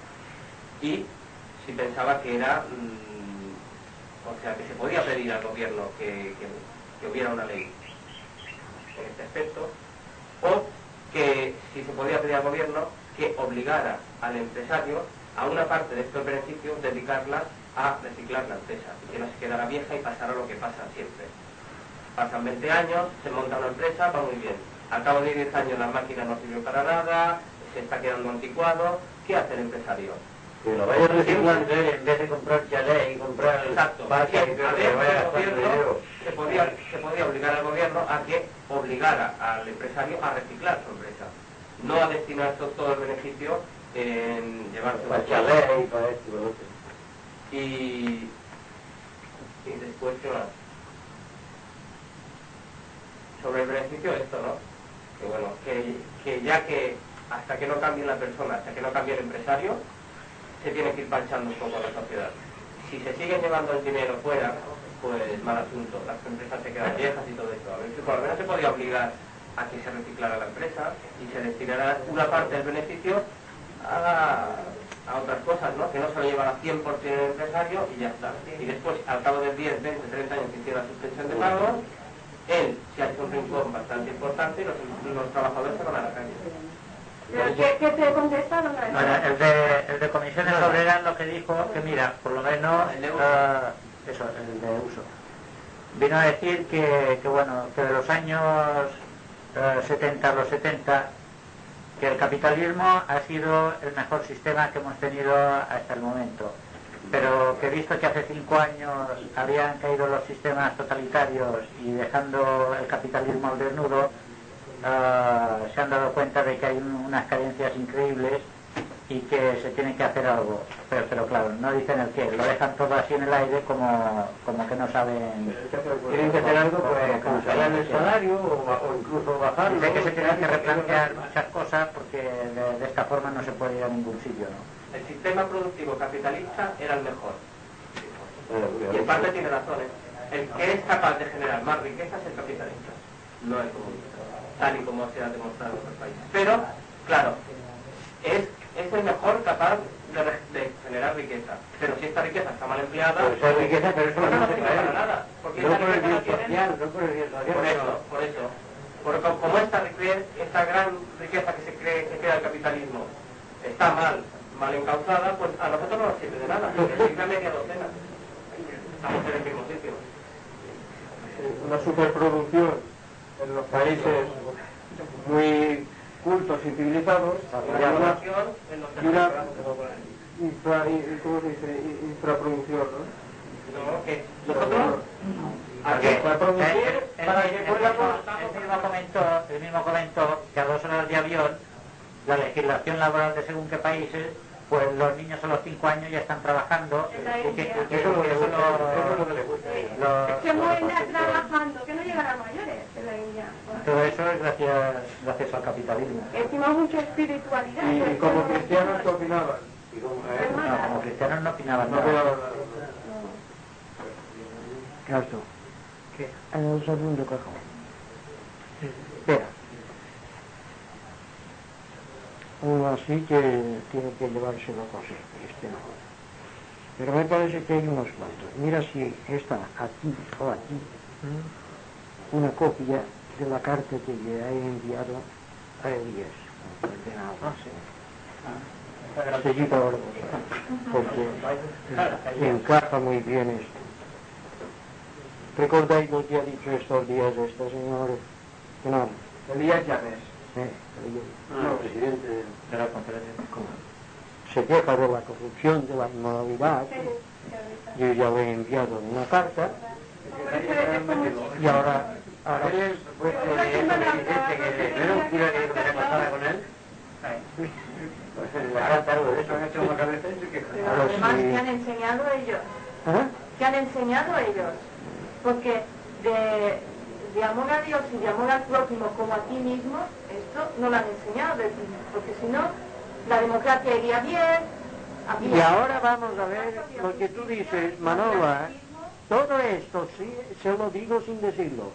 Y si pensaba que era, mmm, o sea, que se podía pedir al gobierno que, que, que hubiera una ley en este aspecto, o que si se podía pedir al gobierno que obligara al empresario a una parte de estos beneficios dedicarla a reciclar la empresa y que no se quedara vieja y pasara lo que pasa siempre. Pasan veinte años, se monta una empresa, va muy bien. Al cabo de diez años la máquina no sirve para nada, se está quedando anticuado. ¿Qué hace el empresario? Que lo vaya reciclando en vez de comprar chalet y comprar... Exacto. Para que, que, que vaya gastando dinero. Se podía, se podía obligar al gobierno a que obligara al empresario a reciclar su empresa, no a destinar todo, todo el beneficio en llevarse para chalet y para esto y para otro. Y, y después, ¿qué más? Sobre el beneficio, esto, ¿no? Que bueno, que, que ya que hasta que no cambie la persona, hasta que no cambie el empresario, se tiene que ir panchando un poco a la sociedad. Si se sigue llevando el dinero fuera, pues mal asunto, las empresas se quedan viejas y todo eso. A ver si por lo menos se podía obligar a que se reciclara la empresa y se destinara una parte del beneficio a, a otras cosas, ¿no? Que no se lo llevara cien por ciento el empresario y ya está. Y después, al cabo de diez, veinte, treinta años que hiciera la suspensión de pago, él se ha hecho un rincón bastante importante y los, los trabajadores se van a la calle. ¿Pero qué, qué te contestaron? Bueno, el de, el de comisiones obreras lo que dijo, que mira, por lo menos, uh, eso, el de uso, vino a decir que, que bueno, que de los años uh, setenta a los setenta, que el capitalismo ha sido el mejor sistema que hemos tenido hasta el momento, pero que visto que hace cinco años habían caído los sistemas totalitarios y dejando el capitalismo al desnudo, uh, se han dado cuenta de que hay unas carencias increíbles y que se tiene que hacer algo, pero, pero claro, no dicen el qué, lo dejan todo así en el aire como, como que no saben. Tienen que hacer algo, pues cancelar el salario o, o incluso bajarlo. Dice que se tienen que replantear muchas cosas porque de, de esta forma no se puede ir a ningún sitio, ¿no? El sistema productivo capitalista era el mejor. Y en parte tiene razón, ¿eh? El que es capaz de generar más riqueza es el capitalista, no el comunista, tal y como se ha demostrado en otros países. Pero, claro, es, es el mejor capaz de, de generar riqueza. Pero si esta riqueza está mal empleada, pues esa riqueza, pero eso no, no no se sirve puede. para nada. Porque No esa por el riqueza bien la tienen- social, no por el bien social. Por eso, por eso. Porque como- como esta, rique- esta gran riqueza que se cree que crea el capitalismo está mal, mal encauzada, pues a nosotros no nos sirve de nada. Nos sirve a media docena. Estamos en el mismo sitio. Una superproducción en los países muy cultos y civilizados y La una, población en los y una infra, in- ¿cómo se dice? In- infraproducción, ¿no? No, que nosotros Porque para producir, el, el- para el- que el podamos- mismo, el mismo comentó, el mismo comentó que a dos horas de avión la legislación laboral de según qué países, pues los niños a los cinco años ya están trabajando En la y que, India. y que eso lo, eso lo- lo- Se mueren ya trabajando, que no llegarán mayores en la India. todo eso es gracias, gracias al capitalismo. Encima mucha espiritualidad. Y, que y esto como no- cristianos, ¿qué opinaban? No, como cristianos no opinaban No nada. opinaban nada. Gasto. ¿Qué? En el segundo cajón. Espera. Uno así que tiene que llevarse la cosa, este no. Pero me parece que hay unos cuantos. Mira si está aquí o aquí una copia de la carta que le he enviado a Elías. Sellito oro, porque encaja muy bien esto. ¿Recordáis lo que ha dicho estos días este señor? No. Elías Llanes. Eh, No, presidente de la conferencia. se queja de la corrupción, de la inmoralidad. Yo ya le he enviado una carta y ahora, ahora Él es puesto de ese presidente que primero un tiro que se pasaba con él. Pues le falta algo de eso, han hecho una cabeza y se queja. Pero Ahora además, sí. ¿qué han enseñado ellos? ¿eh? ¿Qué han enseñado ellos? Porque de, de amor a Dios y de amor al prójimo como a ti mismo, esto no lo han enseñado, de- porque si no, la democracia iría bien. habría- Y ahora vamos a ver lo que tú dices, Manola. Todo esto sí, se lo digo sin decirlo.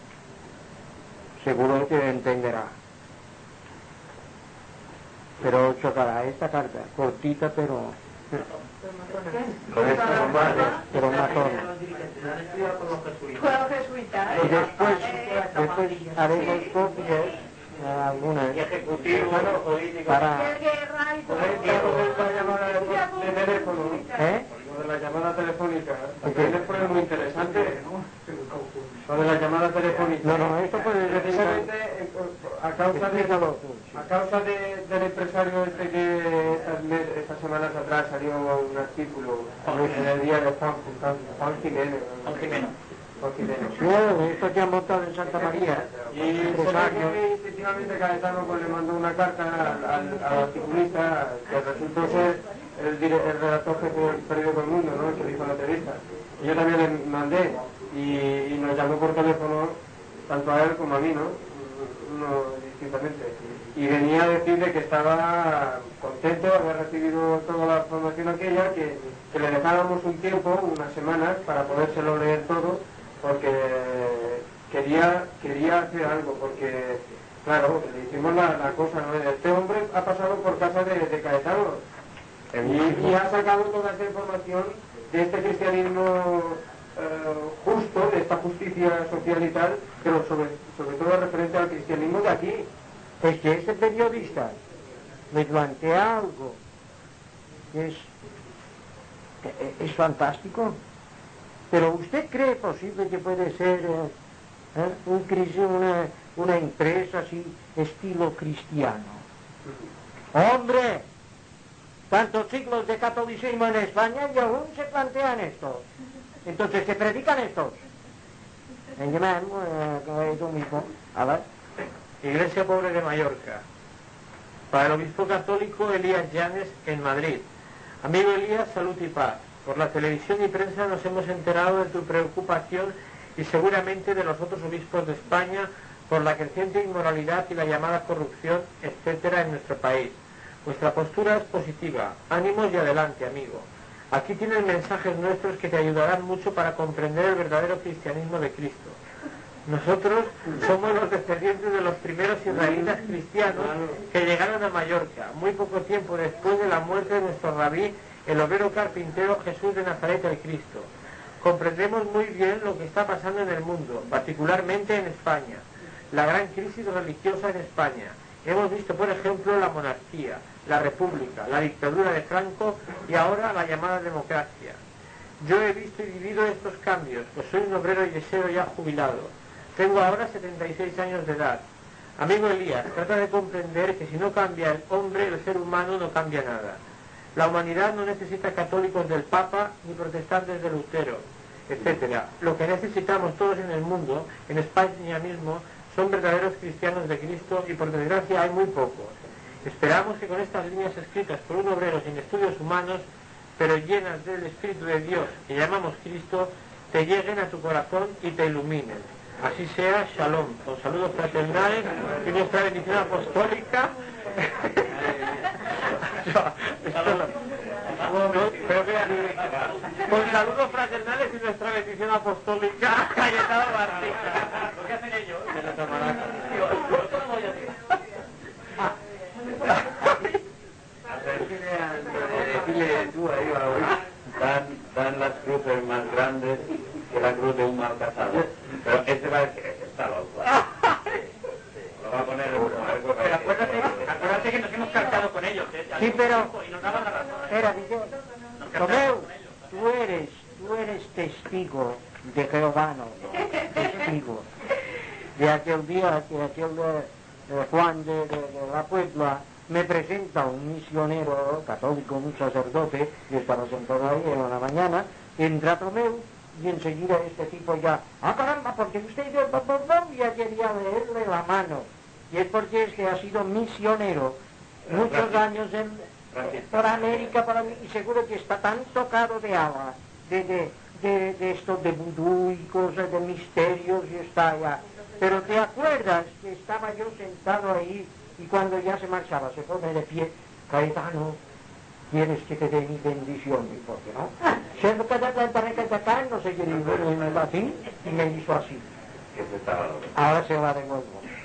Seguro que entenderá. Pero chocará esta carta, cortita pero... Con esto nomás, pero matona. Con los jesuitas. Y después, después haremos copias, eh, algunas, para... Cualquier guerra y todo. La llamada de teléfono, ¿Eh? lo de la llamada telefónica, también es muy interesante. Lo de la llamada telefónica. No, no, esto puede ser... Precisamente eh, a causa de, Explícalo tú, sí. a causa de, del empresario este que estas, me- estas semanas atrás salió un artículo en el día de Juan, Juan Jiménez. Juan Jiménez. Juan Jiménez. No, esto que han montado en Santa María, Y empresario, que efectivamente Caetano pues, le mandó una carta al, al, al articulista que resultó ser el, dire- el redactor jefe del periódico El Mundo, ¿no? Que le hizo la entrevista. Y yo también le mandé y, y nos llamó por teléfono tanto a él como a mí, ¿no? Uno distintamente. Y venía a decirle que estaba contento de haber recibido toda la información aquella, que, que le dejáramos un tiempo, unas semanas, para podérselo leer todo, porque quería quería hacer algo, porque, claro, le hicimos la, la cosa, ¿no? Este hombre ha pasado por casa de, de Caetano y, y ha sacado toda esta información de este cristianismo eh, justo, de esta justicia social y tal, pero sobre, sobre todo referente al cristianismo de aquí. es que ese periodista me plantea algo que es, que es fantástico. Pero ¿usted cree posible que puede ser eh, eh, un, cris- una, una empresa así, estilo cristiano? Hombre, tantos siglos de catolicismo en España y aún se plantean esto. Entonces, ¿qué predican estos? En Yemen, eh, es lo mismo. A ver. Iglesia Pobre de Mallorca. Para el obispo católico Elías Llanes, en Madrid. Amigo Elías, salud y paz. Por la televisión y prensa nos hemos enterado de tu preocupación y seguramente de los otros obispos de España por la creciente inmoralidad y la llamada corrupción, etcétera, en nuestro país. Vuestra postura es positiva. Ánimos y adelante, amigo. Aquí tienes mensajes nuestros que te ayudarán mucho para comprender el verdadero cristianismo de Cristo. Nosotros somos los descendientes de los primeros israelitas cristianos que llegaron a Mallorca, muy poco tiempo después de la muerte de nuestro rabí, el obrero carpintero Jesús de Nazaret el Cristo. Comprendemos muy bien lo que está pasando en el mundo, particularmente en España, la gran crisis religiosa en España. Hemos visto, por ejemplo, la monarquía, la república, la dictadura de Franco y ahora la llamada democracia. Yo he visto y vivido estos cambios, pues soy un obrero yesero ya jubilado. Tengo ahora setenta y seis años de edad. Amigo Elías, trata de comprender que si no cambia el hombre, el ser humano no cambia nada. La humanidad no necesita católicos del Papa ni protestantes de Lutero, etcétera. Lo que necesitamos todos en el mundo, en España mismo, son verdaderos cristianos de Cristo y por desgracia hay muy pocos. Esperamos que con estas líneas escritas por un obrero sin estudios humanos, pero llenas del Espíritu de Dios que llamamos Cristo, te lleguen a tu corazón y te iluminen. Así sea, Shalom. Con saludos fraternales y nuestra bendición apostólica. Con saludos fraternales y nuestra bendición apostólica. Cayetano Martín. ¿Qué hacen ellos? Se lo tomarán. Decirle tú ahí dan, dan las cruces más grandes que la cruz de un mal casado. Pero ese va a decir, está loco. Lo va a poner en un marco. Pero acuérdate, acuérdate que nos hemos cargado con ellos. ¿eh? Sí, pero... Y nos daban la razón. Espera, Miguel. Tomeu, tú eres, tú eres testigo de Jehová, ¿no? Testigo. De aquel día que aquel eh, Juan de, de, de la Puebla me presenta un misionero católico, un sacerdote, y estaba sentado ahí en una mañana, entra Tomeu, y enseguida este tipo ya, ah caramba, porque usted yo, bom, bom, bom, ya quería leerle la mano. Y es porque es que ha sido misionero muchos años en, por América, por, y seguro que está tan tocado de agua, de, de, de, de esto de vudú y cosas, de misterios, y está ya. Pero ¿te acuerdas que estaba yo sentado ahí y cuando ya se marchaba se pone de pie, Cayetano, ¿quieres que te dé mi bendición? ¿Y por qué no? No sé qué digo en latín y me hizo así. Ahora se va de nuevo.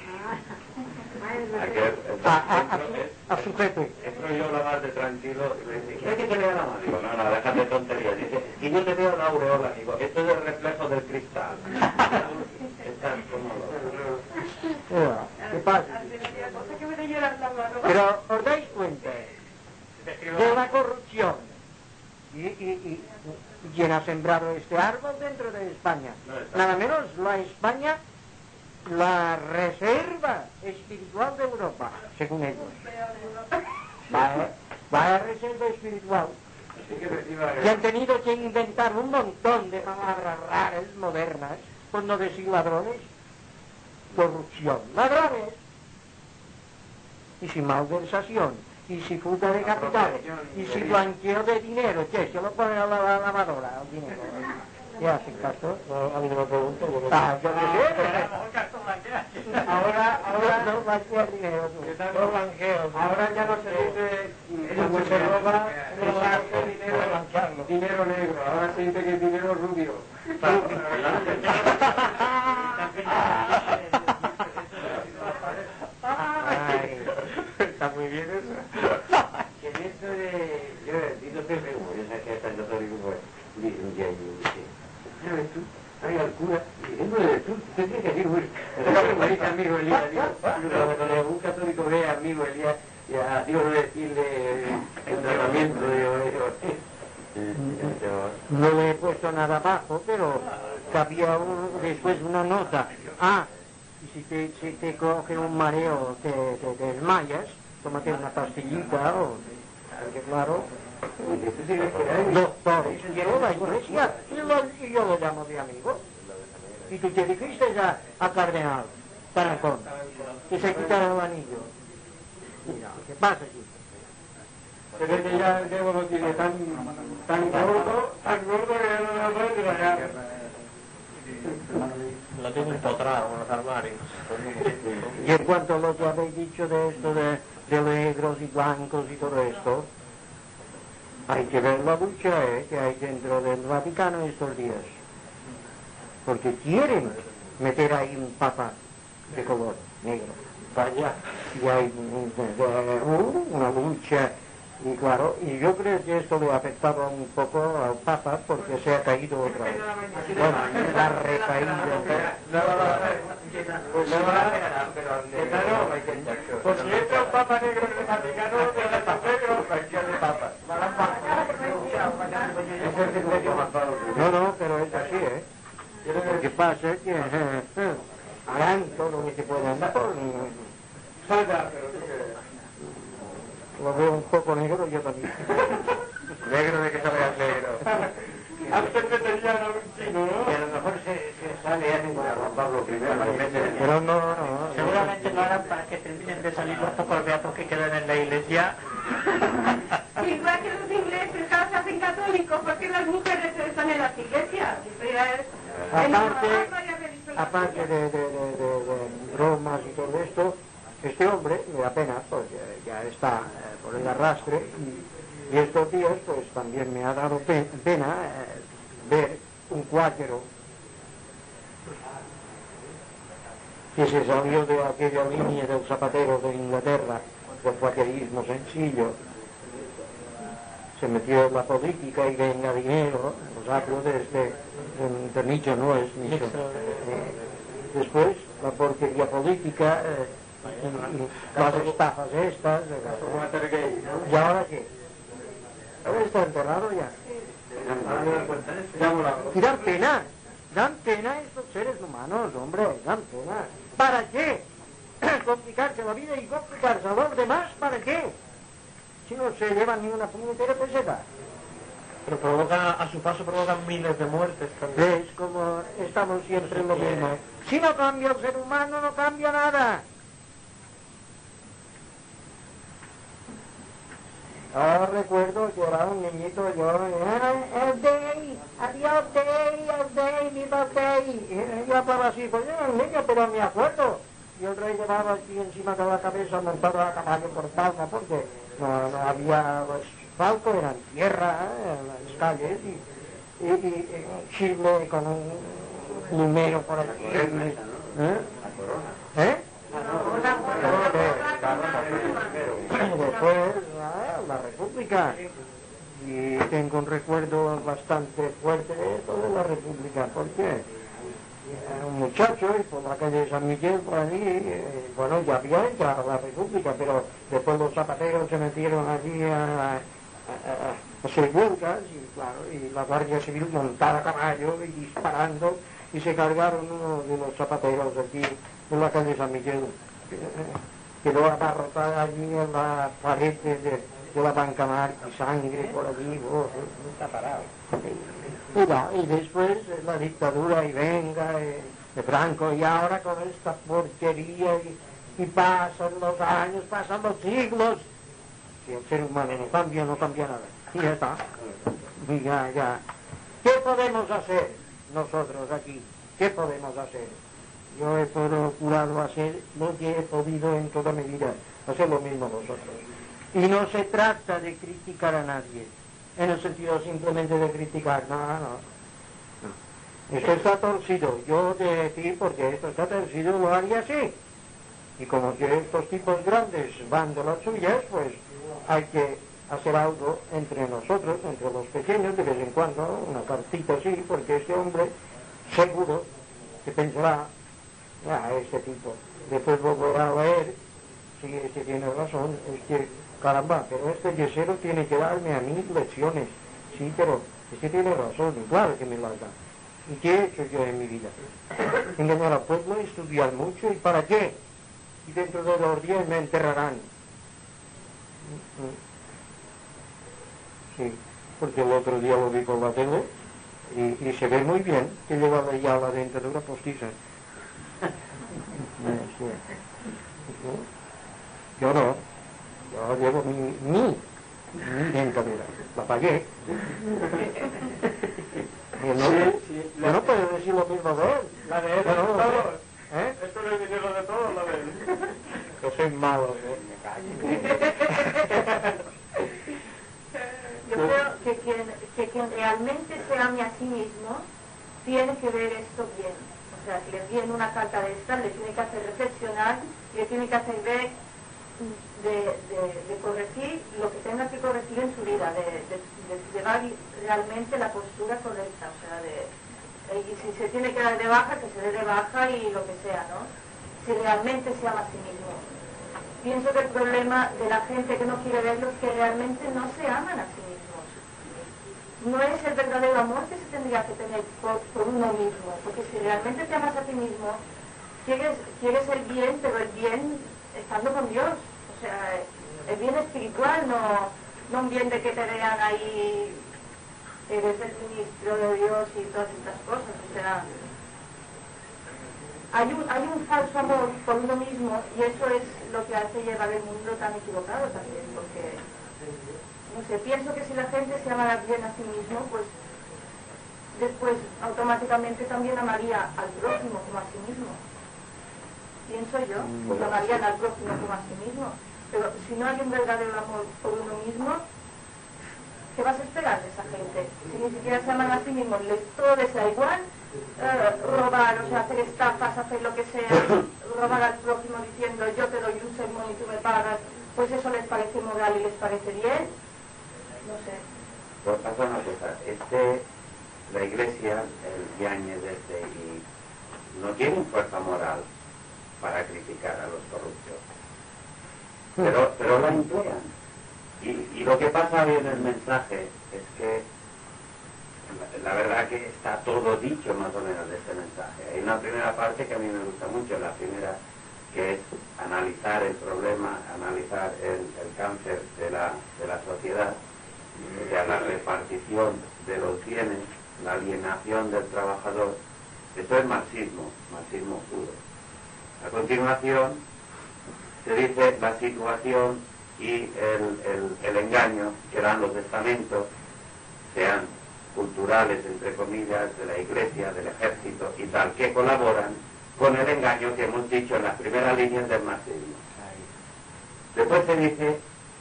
A, a, a, a su jefe. Entro yo la más de tranquilo y le dice, ¿quieres que te vea la mano? Digo, no, no, déjate de tonterías. Dice, y no te veo la aureola. Digo, esto es el reflejo del cristal. Estás como loco. ¿Qué pasa? Pero os dais cuenta de la corrupción y, y, y, y quién ha sembrado este árbol dentro de España. Nada menos la España, la reserva espiritual de Europa, según ellos. Vaya, vaya reserva espiritual. Y han tenido que inventar un montón de palabras raras, modernas, por no decir ladrones. Corrupción, ladrones. Y si malversación, y si fuga de capitales, y si blanqueo de dinero, ¿qué? Se lo pone a la, la lavadora, el dinero. ¿Qué hace, Castro? No, a mí no me pregunto. Ah, yo qué sé. Ahora, ahora no blanquea dinero. No blanqueo. Ahora ya no se dice cuando se roba, robarse dinero, dinero negro. Ahora se dice que es dinero rubio. Ay, está muy bien eso. Que en esto de... Yo digo Pepe, como yo sé que está en católico, pues, dice un día y me dice, ¿ya ves tú? Hay al cura, y dentro de tú, te tienes que decir, güey, me dice amigo Elías, digo, cuando un católico ve a amigo Elías, y a Dios decirle entrenamiento, digo, No le he puesto nada abajo, pero cabía un, después una nota. Ah, y si te, si te coge un mareo, te, te, te desmayas, tómate una pastillita, o, porque claro, doctor, quiero la iglesia, y, lo, y yo lo llamo de amigo. Y tú te dijiste ya a Cardenal, Tarancón, que se quitaron el anillo. Mira, ¿qué pasa aquí? Se ve que ya el Diego lo tiene tan, tan gordo, tan gordo que ya no lo puede tragar. Lo tengo empotrado en los armarios. Y en cuanto a lo que habéis dicho de esto de, de negros y blancos y todo esto, hay que ver la lucha eh, que hay dentro del Vaticano estos días. Porque quieren meter ahí un papa de color negro. Vaya, y hay uh, una lucha. Y claro, y yo creo que esto le ha afectado un poco al Papa porque se ha caído otra vez. Bueno, la recaída. No, no, no, pues si entra el Papa negro en el Vaticano, el negro, cualquier Papa. No, no, pero es así, ¿eh? Lo que pasa es que eh, eh, harán todo lo que se puedan dar. Lo veo un poco negro, yo también. Negro de que salgas negro. Antes me tenían a un chino, ¿no? Que a lo mejor se, se sale ya ninguna Juan Pablo primero. Pero no, no. Seguramente lo harán para que terminen de salir los pocos beatos que quedan en la iglesia. Igual que los ingleses ahora se hacen católicos, porque las mujeres están en las iglesias. Eso ya es... Aparte, aparte de, de, de, de, de bromas y todo esto, este hombre me da pena porque ya está eh, por el arrastre y, y estos días pues también me ha dado pe pena eh, ver un cuáquero que se salió de aquella línea del zapatero de Inglaterra, del cuáquerismo sencillo, se metió en la política y venga dinero, los hablo de este de, de nicho, no es nicho. Eh, después la porquería política, eh, las estafas estas, ¿y ahora qué? ¿Ahora está enterrado ya? Y dan pena, dan pena estos seres humanos, hombre, dan pena. ¿Para qué? Complicarse la vida y complicarse a los demás, ¿para qué? Si no se llevan ni una puñetera peseta. Pero provocan, a su paso provocan miles de muertes también. ¿Ves? Como estamos siempre en lo mismo. Si no cambia el ser humano, no cambia nada. Ahora recuerdo que era un niñito, yo, el day, adiós day, el day, viva el day. Y yo hablaba así, pues yo era un niño, pero me acuerdo. Y el rey llevaba aquí encima de la cabeza montado a caballo por palma, porque no, no había asfalto, eran tierra eh, en las calles, y, y, y, y chisme con un número por aquí. ¿Eh? ¿Eh? Después la, la República, y tengo un recuerdo bastante fuerte de toda la República, porque era un muchacho y por la calle de San Miguel, por allí, eh, bueno, ya había entrado la República, pero después los zapateros se metieron allí a, a, a, a hacer huelgas, y claro, y la Guardia Civil montada a caballo y disparando, y se cargaron uno de los zapateros aquí en la calle de San Miguel. Quedó abarrotada allí en la pared de, de, de la banca mar y sangre por allí, oh, está parado. Y, va, y después la dictadura y venga, eh, de Franco, y ahora con esta porquería, y, y pasan los años, pasan los siglos. Si el ser humano no cambia, no cambia nada. Y ya está. Y ya, ya. ¿Qué podemos hacer nosotros aquí? ¿Qué podemos hacer? Yo he procurado hacer lo que he podido en toda mi vida, hacer lo mismo vosotros. Y no se trata de criticar a nadie, en el sentido simplemente de criticar, no, no. no. Esto está torcido, yo de decir porque esto está torcido lo haría así. Y como que estos tipos grandes van de las suyas, pues hay que hacer algo entre nosotros, entre los pequeños, de vez en cuando, una cartita así, porque este hombre seguro que pensará, ah, este tipo, después volverá a ver si este tiene razón, es que, caramba, pero este yesero tiene que darme a mí lecciones, sí, pero este tiene razón, y claro que me las da. ¿Y qué he hecho yo en mi vida? Engañar al pueblo, estudiar mucho, ¿y para qué? Y dentro de dos días me enterrarán. Sí, porque el otro día lo vi por la tele y, y se ve muy bien que lleva ya la dentadura postiza. Sí. Yo no, yo llevo mi, mi, mi dentadura, la pagué. Yo no, Sí, sí, yo no puedo decir lo mismo de él. La de él, Yo no, de todos. ¿eh? Esto es el dinero de todos, la de él. Yo soy malo, ¿eh? Yo creo que quien, que quien realmente se ame a sí mismo tiene que ver esto bien. O sea, si le viene una carta de esta, le tiene que hacer reflexionar, le tiene que hacer ver de, de, de corregir lo que tenga que corregir en su vida, de, de, de llevar realmente la postura correcta. O sea, de, y si se tiene que dar de baja, que se dé de baja y lo que sea, ¿no? Si realmente se ama a sí mismo. Pienso que el problema de la gente que no quiere verlo es que realmente no se aman a sí mismos. No es el verdadero amor que se tendría que tener por, por uno mismo, porque si realmente te amas a ti mismo, quieres, quieres el bien, pero el bien estando con Dios. O sea, el bien espiritual, no, no un bien de que te vean ahí, eres el ministro de Dios y todas estas cosas. O sea, Hay un, hay un falso amor por uno mismo y eso es lo que hace llevar el mundo tan equivocado también, porque, no sé, pienso que si la gente se amara bien a sí mismo, pues después automáticamente también amaría al prójimo como a sí mismo. Pienso yo, pues amarían al prójimo como a sí mismo. Pero si no hay un verdadero amor por uno mismo, ¿qué vas a esperar de esa gente? Si ni siquiera se aman a sí mismos, les, todo les da igual. Eh, robar, o sea, hacer estafas, hacer lo que sea, robar al prójimo diciendo yo te doy un sermón y tú me pagas, pues eso les parece moral y les parece bien, no sé. Pues pasa una cosa, este, la iglesia, el Yáñez este, y no tienen fuerza moral para criticar a los corruptos, pero, pero la emplean. Y, y lo que pasa hoy en el mensaje es que la verdad que está todo dicho más o menos de este mensaje. Hay una primera parte que a mí me gusta mucho, la primera que es analizar el problema, analizar el, el cáncer de la, de la sociedad, o sea, la repartición de los bienes, la alienación del trabajador. Esto es marxismo, marxismo puro. A continuación se dice la situación y el, el, el engaño que dan los estamentos, sean culturales, entre comillas, de la iglesia, del ejército y tal, que colaboran con el engaño que hemos dicho en las primeras líneas del marxismo. Después se dice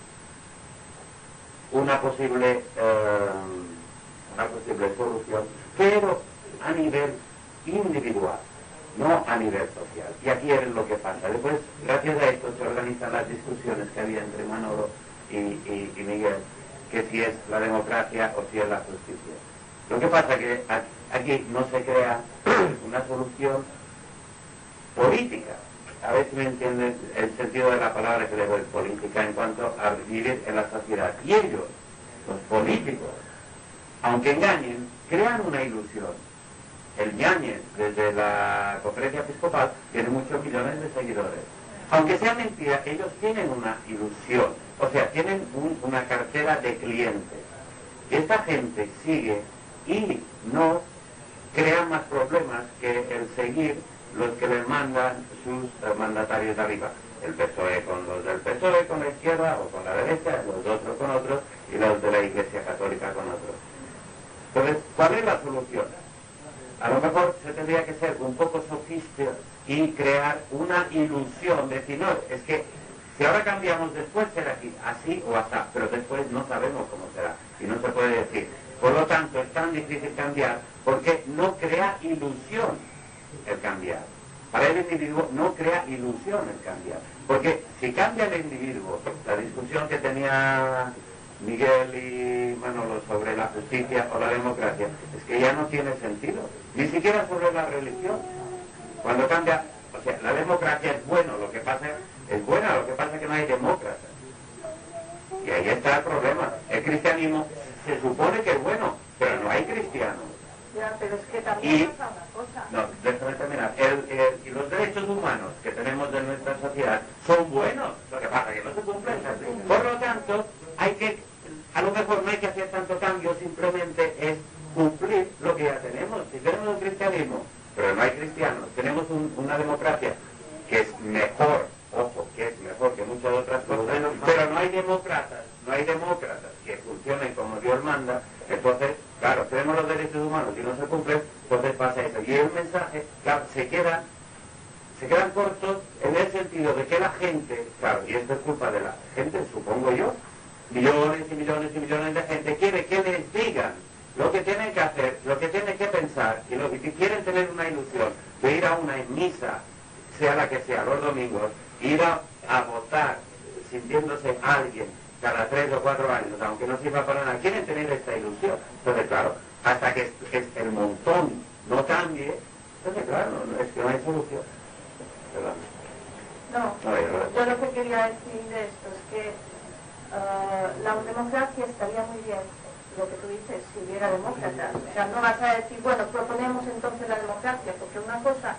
una posible, eh, una posible solución, pero a nivel individual, no a nivel social. Y aquí es lo que pasa. Después, gracias a esto, se organizan las discusiones que había entre Manolo y, y, y Miguel, que si es la democracia o si es la justicia. Lo que pasa es que aquí no se crea una solución política. A ver si me entienden el sentido de la palabra que le doy, política, en cuanto a vivir en la sociedad. Y ellos, los políticos, aunque engañen, crean una ilusión. El Yáñez, desde la conferencia episcopal, tiene muchos millones de seguidores. Aunque sea mentira, ellos tienen una ilusión, o sea, tienen un, una cartera de clientes. Esta gente sigue y no crea más problemas que el seguir los que les mandan sus uh, mandatarios de arriba. El P S O E con los del P S O E, con la izquierda o con la derecha, los otros con otros y los de la Iglesia Católica con otros. Entonces, ¿cuál es la solución? A lo mejor se tendría que ser un poco sofista y crear una ilusión, decir, no, es que si ahora cambiamos después será aquí, así o así, pero después no sabemos cómo será y no se puede decir. Por lo tanto, es tan difícil cambiar porque no crea ilusión el cambiar. Para el individuo no crea ilusión el cambiar. Porque si cambia el individuo, la discusión que tenía Miguel y Manolo sobre la justicia o la democracia, es que ya no tiene sentido. Ni siquiera sobre la religión. Cuando cambia, o sea, la democracia es bueno, lo que pasa es buena, lo que pasa es que no hay demócratas. Y ahí está el problema. El cristianismo se supone que es bueno, pero no hay cristianos. Ya, pero es que también Y, pasa una cosa. no, déjame terminar. El, el, y los derechos humanos que tenemos de nuestra sociedad son buenos, lo que pasa es que no se cumplen. Por lo tanto, hace es cumplir lo que ya tenemos. Si tenemos un cristianismo, pero no hay cristianos, tenemos un, una democracia que es mejor, ojo, que es mejor que muchas otras cosas, pero no hay demócratas, no hay demócratas que funcionen como Dios manda. Entonces, claro, tenemos los derechos humanos y no se cumplen, entonces pasa eso. Y el mensaje, claro, se queda, se quedan cortos en el sentido de que la gente, claro, y esto es culpa de la gente, supongo yo, millones y millones y millones de gente quiere que les digan lo que tienen que hacer, lo que tienen que pensar, y lo que quieren tener una ilusión de ir a una misa, sea la que sea, los domingos, ir a, a votar sintiéndose alguien cada tres o cuatro años, aunque no sirva para nada, quieren tener esta ilusión. Entonces, claro, hasta que es, es el montón no cambie, entonces, claro, no, es que no hay solución. ¿Verdad? No, No, yo, yo lo que quería decir de esto es que uh, la democracia estaría muy bien, lo que tú dices, si hubiera demócratas. O sea, no vas a decir, bueno, proponemos entonces la democracia, porque una cosa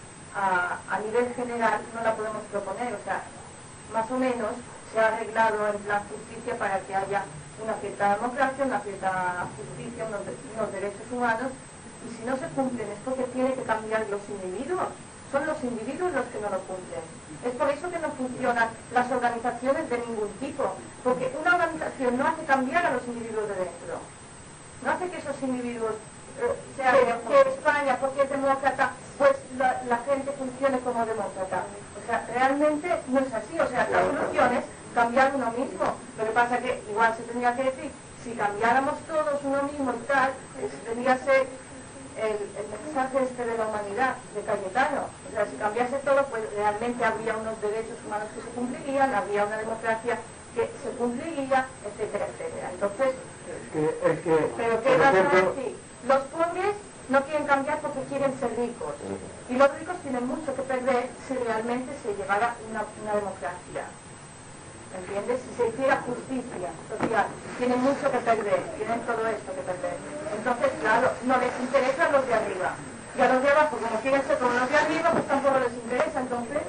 a, a nivel general no la podemos proponer, o sea, más o menos se ha arreglado en plan justicia para que haya una cierta democracia, una cierta justicia, unos, unos derechos humanos, y si no se cumplen es porque tiene que cambiar los individuos. Son los individuos los que no lo cumplen. Es por eso que no funcionan las organizaciones de ningún tipo, porque una organización no hace cambiar a los individuos de dentro, no hace que esos individuos eh, sean que, que España, porque es demócrata, pues la, la gente funcione como demócrata. O sea, realmente no es así. O sea, la solución es cambiar uno mismo. Lo que pasa es que igual se tendría que decir, si cambiáramos todos uno mismo y tal, pues tendría que ser el, el mensaje este de la humanidad, de Cayetano. O sea, si cambiase todo, pues realmente habría unos derechos humanos que se cumplirían, habría una democracia que se cumpliría, etcétera, etcétera. Entonces, es que, es que, ¿pero qué vas a decir? Los pobres no quieren cambiar porque quieren ser ricos. Y los ricos tienen mucho que perder si realmente se llevara una, una democracia. ¿Entiendes? Si se hiciera justicia social, tienen mucho que perder, tienen todo esto que perder. Entonces, claro, no les interesan los de arriba. Y a los de abajo, como quieren ser como los de arriba, pues tampoco les interesa. Entonces,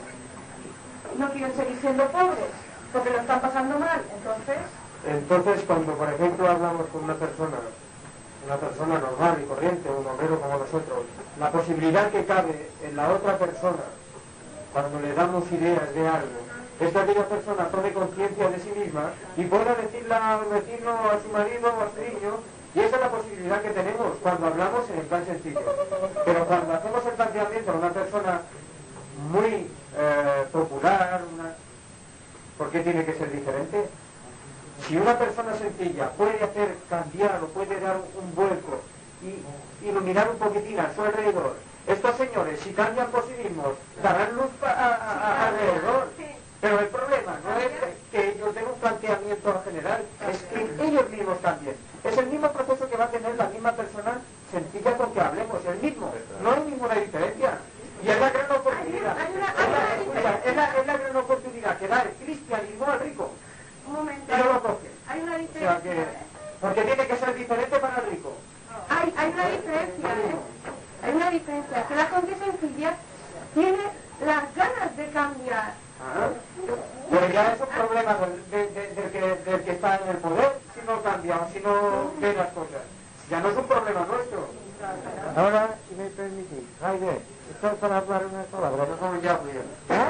no quieren seguir siendo pobres, porque lo están pasando mal. Entonces... Entonces, cuando, por ejemplo, hablamos con una persona, una persona normal y corriente, un obrero como nosotros, la posibilidad que cabe en la otra persona, cuando le damos ideas de algo, es que aquella persona tome conciencia de sí misma y pueda decirle al vecino, a su marido o a su niño, y esa es la posibilidad que tenemos cuando hablamos en el plan sencillo. Pero cuando hacemos el planteamiento a una persona muy eh, popular, una... ¿por qué tiene que ser diferente? Si una persona sencilla puede hacer cambiar o puede dar un vuelco y iluminar un poquitín a su alrededor, estos señores, si cambian por sí mismos, darán luz a, a, a, alrededor. Pero el problema no es que ellos den un planteamiento general, es que ellos mismos cambien. Es el mismo proceso que va a tener la misma persona sencilla con que hablemos, el mismo. No hay ninguna diferencia. Y es la gran oportunidad. Es la, es la, es la gran oportunidad que da el cristianismo al rico. Un momento. Y no lo coge. Hay una O diferencia. sea que, porque tiene que ser diferente para el rico. Hay, hay una diferencia, ¿eh? Hay una diferencia. Que la gente sencilla tiene las ganas de cambiar. Ah, pero ya es un problema del, de, de, del, que, del que está en el poder, si no cambia o si no ve las cosas. Ya no es un problema nuestro. Ahora, si me permitís, Jaime, esto es para hablar unas palabras. No como ya, pues.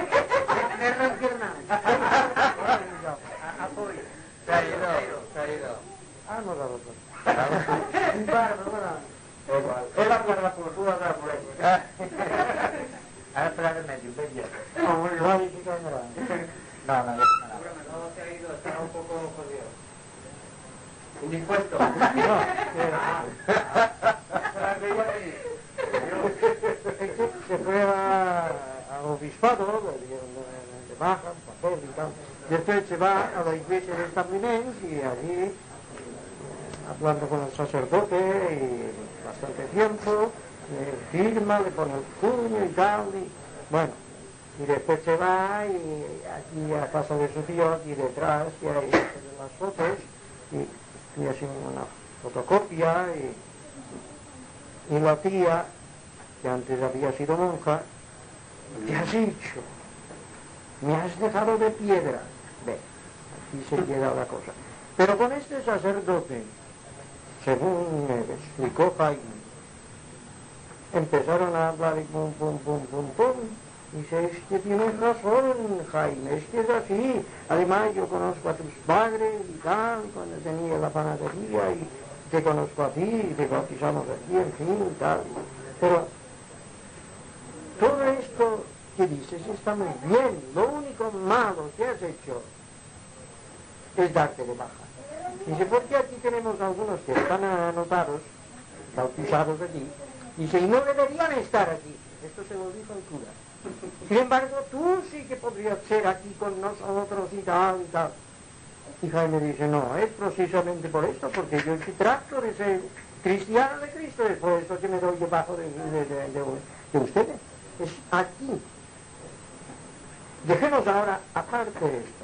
Me reafirma. Apoyo. Se ha ido, se ha ido. Ah, no, no, no. Bárbaro, bueno. Igual. Él hablará por tú, hablará por él. Ahora espera que me diga. No, igual y si cambiará. No, no, no. No se ha ido, está un poco jodido. Indispuesto. No, que se fue a, al obispado, le dieron de, de baja, un papel y tal. Después se va a la iglesia de Establiments y allí, eh, hablando con el sacerdote y bastante tiempo, le firma, le pone el puño y tal, y bueno, y después se va y aquí a casa de su tío, aquí detrás, y ahí las fotos, y, y así una fotocopia, y, y la tía, que antes había sido monja, ¿qué has hecho? Me has dejado de piedra. Ve, aquí se queda la cosa. Pero con este sacerdote, según me explicó Jaime, empezaron a hablar y pum, pum, pum, pum, pum. Dice, es que tienes razón, Jaime, es que es así. Además, yo conozco a tus padres y tal, cuando tenía la panadería, y te conozco a ti, y te bautizamos aquí, en fin, y tal. Pero todo esto que dices está muy bien. Lo único malo que has hecho es darte de baja. Dice, porque aquí tenemos algunos que están anotados, bautizados aquí, dice, y no deberían estar aquí. Esto se lo dijo el cura. Sin embargo, tú sí que podrías ser aquí con nosotros y tal y tal. Y Jaime dice, no, es precisamente por esto, porque yo sí trato de ser cristiano de Cristo, es por eso que me doy debajo de, de, de, de, de ustedes. Es aquí. Dejemos ahora aparte esto.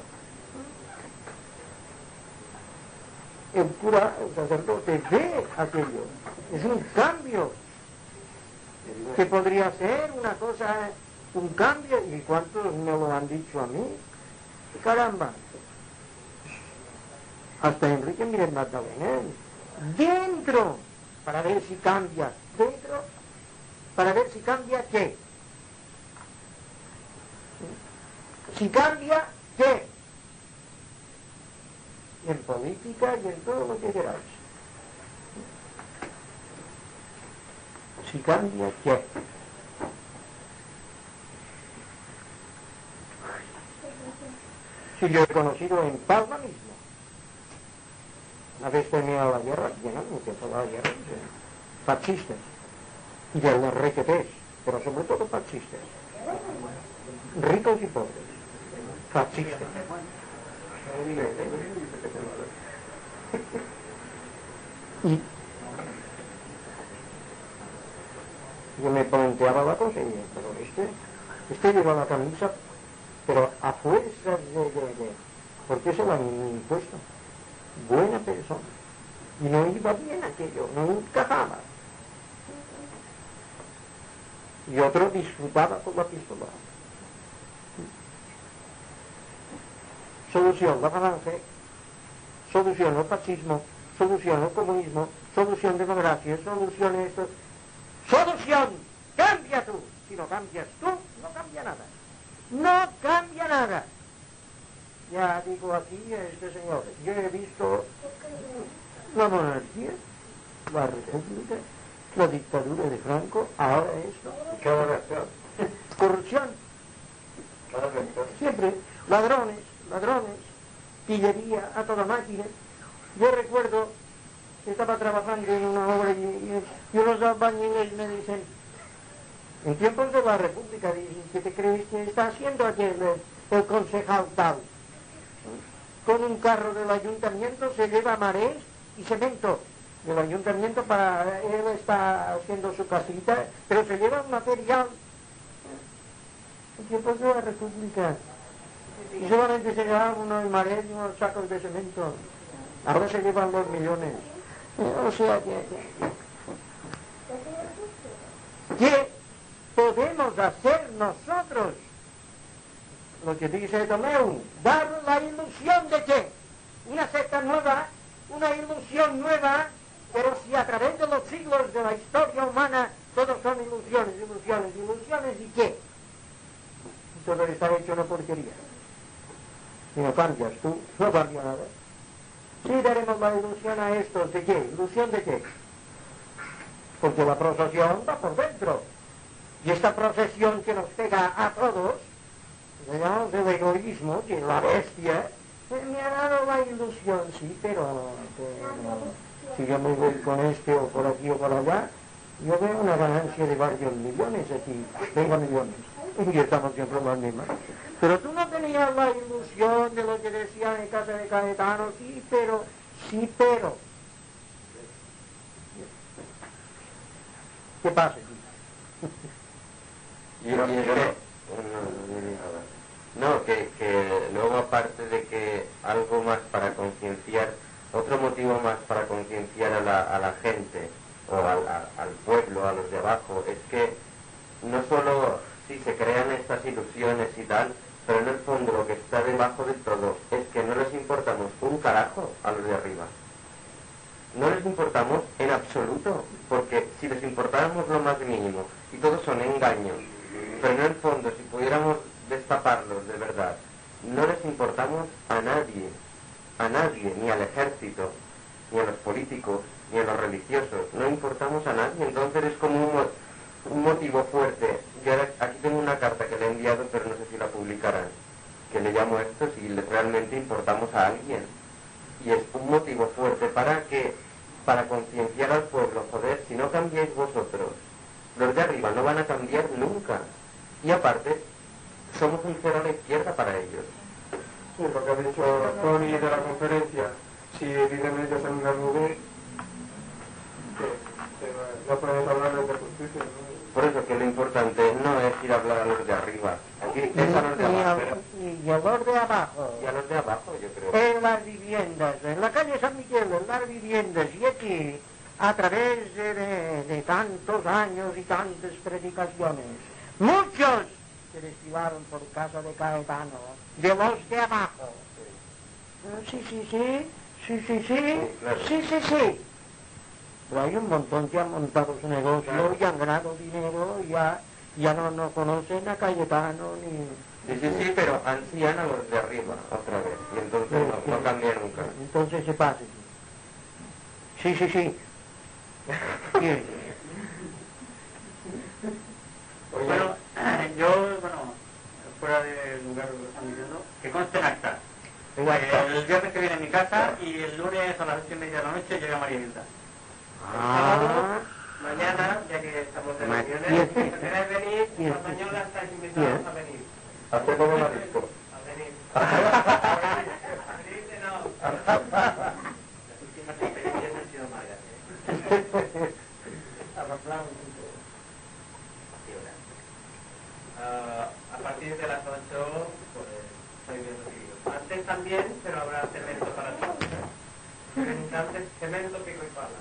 El cura, el sacerdote, ve aquello. Es un cambio que podría ser una cosa, un cambio, y cuántos me lo han dicho a mí. Caramba. Hasta Enrique Miren Magdalena. Dentro, para ver si cambia. Dentro, para ver si cambia qué. Si cambia, ¿qué? En política y en todo lo que queráis. Si cambia, ¿qué? Si yo he conocido en Palma mismo, una vez terminada la guerra, bueno, empezó la guerra, fascistas, y de los R G Ps, pero sobre todo fascistas, ricos y pobres, fascistas. Y yo me planteaba la cosa y dije, pero este, este lleva la camisa, pero a fuerzas de, de, de, ¿por qué se la han impuesto? Buena persona. Y no iba bien aquello, no encajaba. Y otro disfrutaba con la pistola. Solución la falange, solución el fascismo, solución el comunismo, solución democracia, solución esto. ¡Solución! ¡Cambia tú! Si no cambias tú, no cambia nada. ¡No cambia nada! Ya digo aquí a este señor, yo he visto la monarquía, la república, la dictadura de Franco, ahora esto. Cada vez peor. Corrupción. Cada vez peor. Siempre ladrones, ladrones, pillería a toda máquina. Yo recuerdo que estaba trabajando en una obra y, y, y unos albañiles me dicen, en tiempos de la república, dicen, ¿qué te crees que está haciendo aquel el, el concejal tal? Con un carro del ayuntamiento se lleva marés y cemento del ayuntamiento para él está haciendo su casita, pero se lleva un material en tiempos de la república y solamente se llevaban unos marés y unos sacos de cemento. Ahora se llevan los millones. O sea que ¿qué podemos hacer nosotros? Lo que dice Tomeu, dar la ilusión de que una secta nueva, una ilusión nueva, pero si a través de los siglos de la historia humana todos son ilusiones, ilusiones, ilusiones, ¿y qué? Y todo está hecho una porquería. Si no cambias tú, no cambia nada. Si daremos la ilusión a estos, ¿de qué? ¿Ilusión de qué? Porque la procesión va por dentro. Y esta procesión que nos pega a todos, digamos, del egoísmo, que la bestia, eh, me ha dado la ilusión, sí, pero, pero si yo me voy con este o por aquí o por allá, yo veo una ganancia de varios millones aquí, veinte millones, y estamos siempre las mismas. Pero tú no tenías la ilusión de lo que decían en casa de Caetano, sí, pero, sí, pero. ¿Qué pasa? Y, y es que, no, que, que luego aparte de que algo más para concienciar, otro motivo más para concienciar a la, a la gente, o al, a, al pueblo, a los de abajo, es que no solo si se crean estas ilusiones y tal, pero en el fondo lo que está debajo de todo es que no les importamos un carajo a los de arriba. no les importamos en absoluto, porque si les importáramos lo más mínimo, y todos son engaños, pero en el fondo, si pudiéramos destaparlos de verdad, no les importamos a nadie, a nadie, ni al ejército, ni a los políticos, ni a los religiosos, no importamos a nadie. Entonces es como un, un motivo fuerte. Yo ahora, aquí tengo una carta que le he enviado, pero no sé si la publicarán, que le llamo esto si le, realmente importamos a alguien. Y es un motivo fuerte para que, para concienciar al pueblo, joder, si no cambiáis vosotros, los de arriba no van a cambiar nunca. Y aparte, somos un cero a la izquierda para ellos. Sí, lo que ha dicho Tony de la conferencia, si viven ellos en una nube, que, que no podemos hablar de justicia, ¿no? Por eso que lo importante no es ir a hablar a los de arriba, aquí es a los de abajo. Y a los de abajo. Y a los de abajo, yo creo. En las viviendas, en la calle San Miguel, en las viviendas, y aquí, a través de, de, de tantos años y tantas predicaciones, muchos se desfilaron por casa de Caetano, de los de abajo. Sí, sí, sí, sí, sí, sí, sí, sí, sí. Pero hay un montón que han montado su negocio y han ganado dinero y ya, ya no, no conocen a Cayetano ni... Sí, sí, sí, pero ansían a los de arriba otra vez, y entonces no, no cambia nunca. Entonces se pasa. Sí, sí, sí. Sí. Bueno, yo, bueno, fuera del lugar lo que están diciendo, que conste en acta. Eh, el viernes que viene a mi casa y el lunes a las ocho y media de la noche llega María Hilda. Ah. Mañana, ya que estamos de reuniones, si queréis venir, Española estáis invitados a venir. ¿A qué como marisco? A venir. A venir, no. Las últimas experiencias han sido malas. Uh, a partir de las ocho, pues, estoy bien recibido. Antes también, pero habrá cemento para todos. Antes, cemento, pico y pala.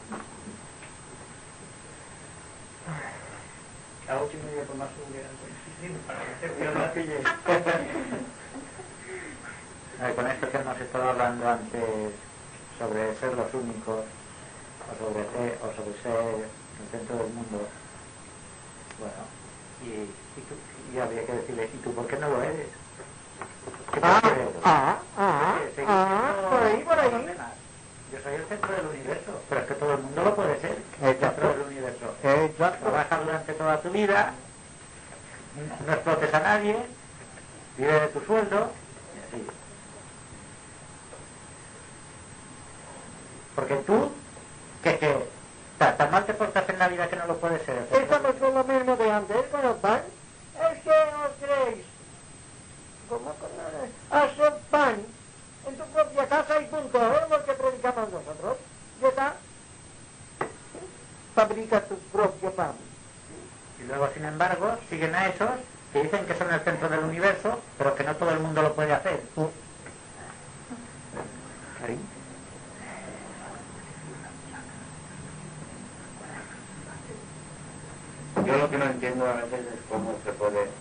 A ocho y media con más seguridad. Sí, para que se no pille. Con esto que hemos estado hablando antes sobre ser los únicos, o sobre ser, o sobre ser el centro del mundo, bueno, y, y, tú, y habría que decirle, ¿y tú por qué no lo eres? ¿Qué Ah, eres? ah, ah, ah, por ahí, por ahí. Yo soy el centro del universo, pero es que todo el mundo lo puede ser, el Exacto. centro del universo. Exacto. Trabaja durante toda tu vida, no explotes a nadie, vive de tu sueldo, y así. Porque tú, que, que tan, tan mal te portas en la vida que no lo puedes ser. Estamos con lo mismo de antes, con el pan. Es que os creéis. ¿Cómo con haz el pan en tu propia casa y punto? Es lo que predicamos nosotros. Ya está. Fabrica tu propio pan. Y luego, sin embargo, siguen a esos que dicen que son el centro del universo, pero que no todo el mundo lo puede hacer. Ahí. Yo lo que no entiendo a veces es cómo se puede eh,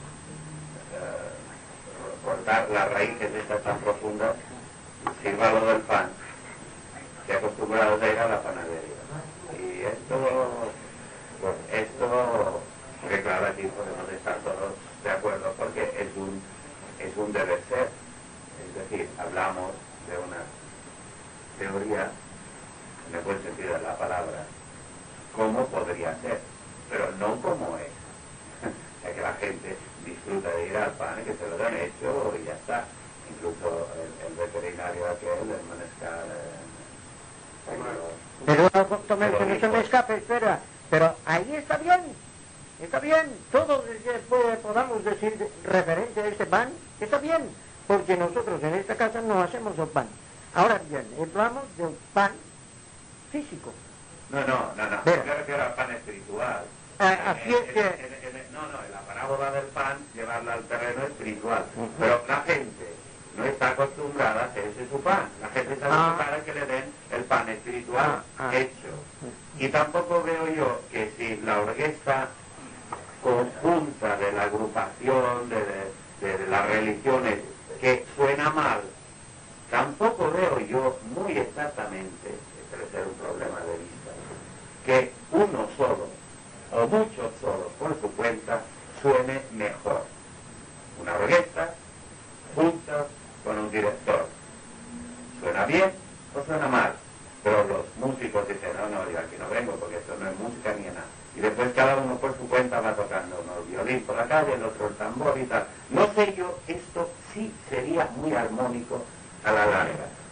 cortar las raíces estas tan profundas, sirva lo del pan, que acostumbrados a ir a la panadería. Y esto, pues esto, porque claro, aquí podemos estar todos de acuerdo, porque es un, es un deber ser. Es decir, hablamos de una teoría, en el buen sentido de la palabra, cómo podría ser, pero no como es. O sea, que la gente disfruta de ir al pan, que se lo han hecho y ya está. Incluso el, el veterinario aquel, el manescar... Eh, Pero no, que no se me escape, espera. Pero ahí está bien, está bien. Todo lo que puede, podamos decir referente a este pan, está bien. Porque nosotros en esta casa no hacemos el pan. Ahora bien, hablamos del pan físico. No, no, no, no. Pero, yo me refiero al pan espiritual. Ah, así es que... En, en, en, no, no, en la parábola del pan, llevarla al terreno espiritual. Uh-huh. Pero la gente no está acostumbrada a hacerse su pan. La gente está acostumbrada a que le den el pan espiritual ah, ah. hecho. Y tampoco veo yo que si la orquesta conjunta de la agrupación de, de, de las religiones que suena mal, tampoco veo yo muy exactamente, se les ser un problema de vista. Que uno solo, o muchos solos por su cuenta, suene mejor. Una orquesta, junta con un director. ¿Suena bien o suena mal? Pero los músicos dicen, no, no, yo aquí no vengo porque esto no es música ni nada. Y después cada uno por su cuenta va tocando uno el violín por la calle, el otro el tambor y tal. No sé yo, esto sí sería muy armónico a la larga.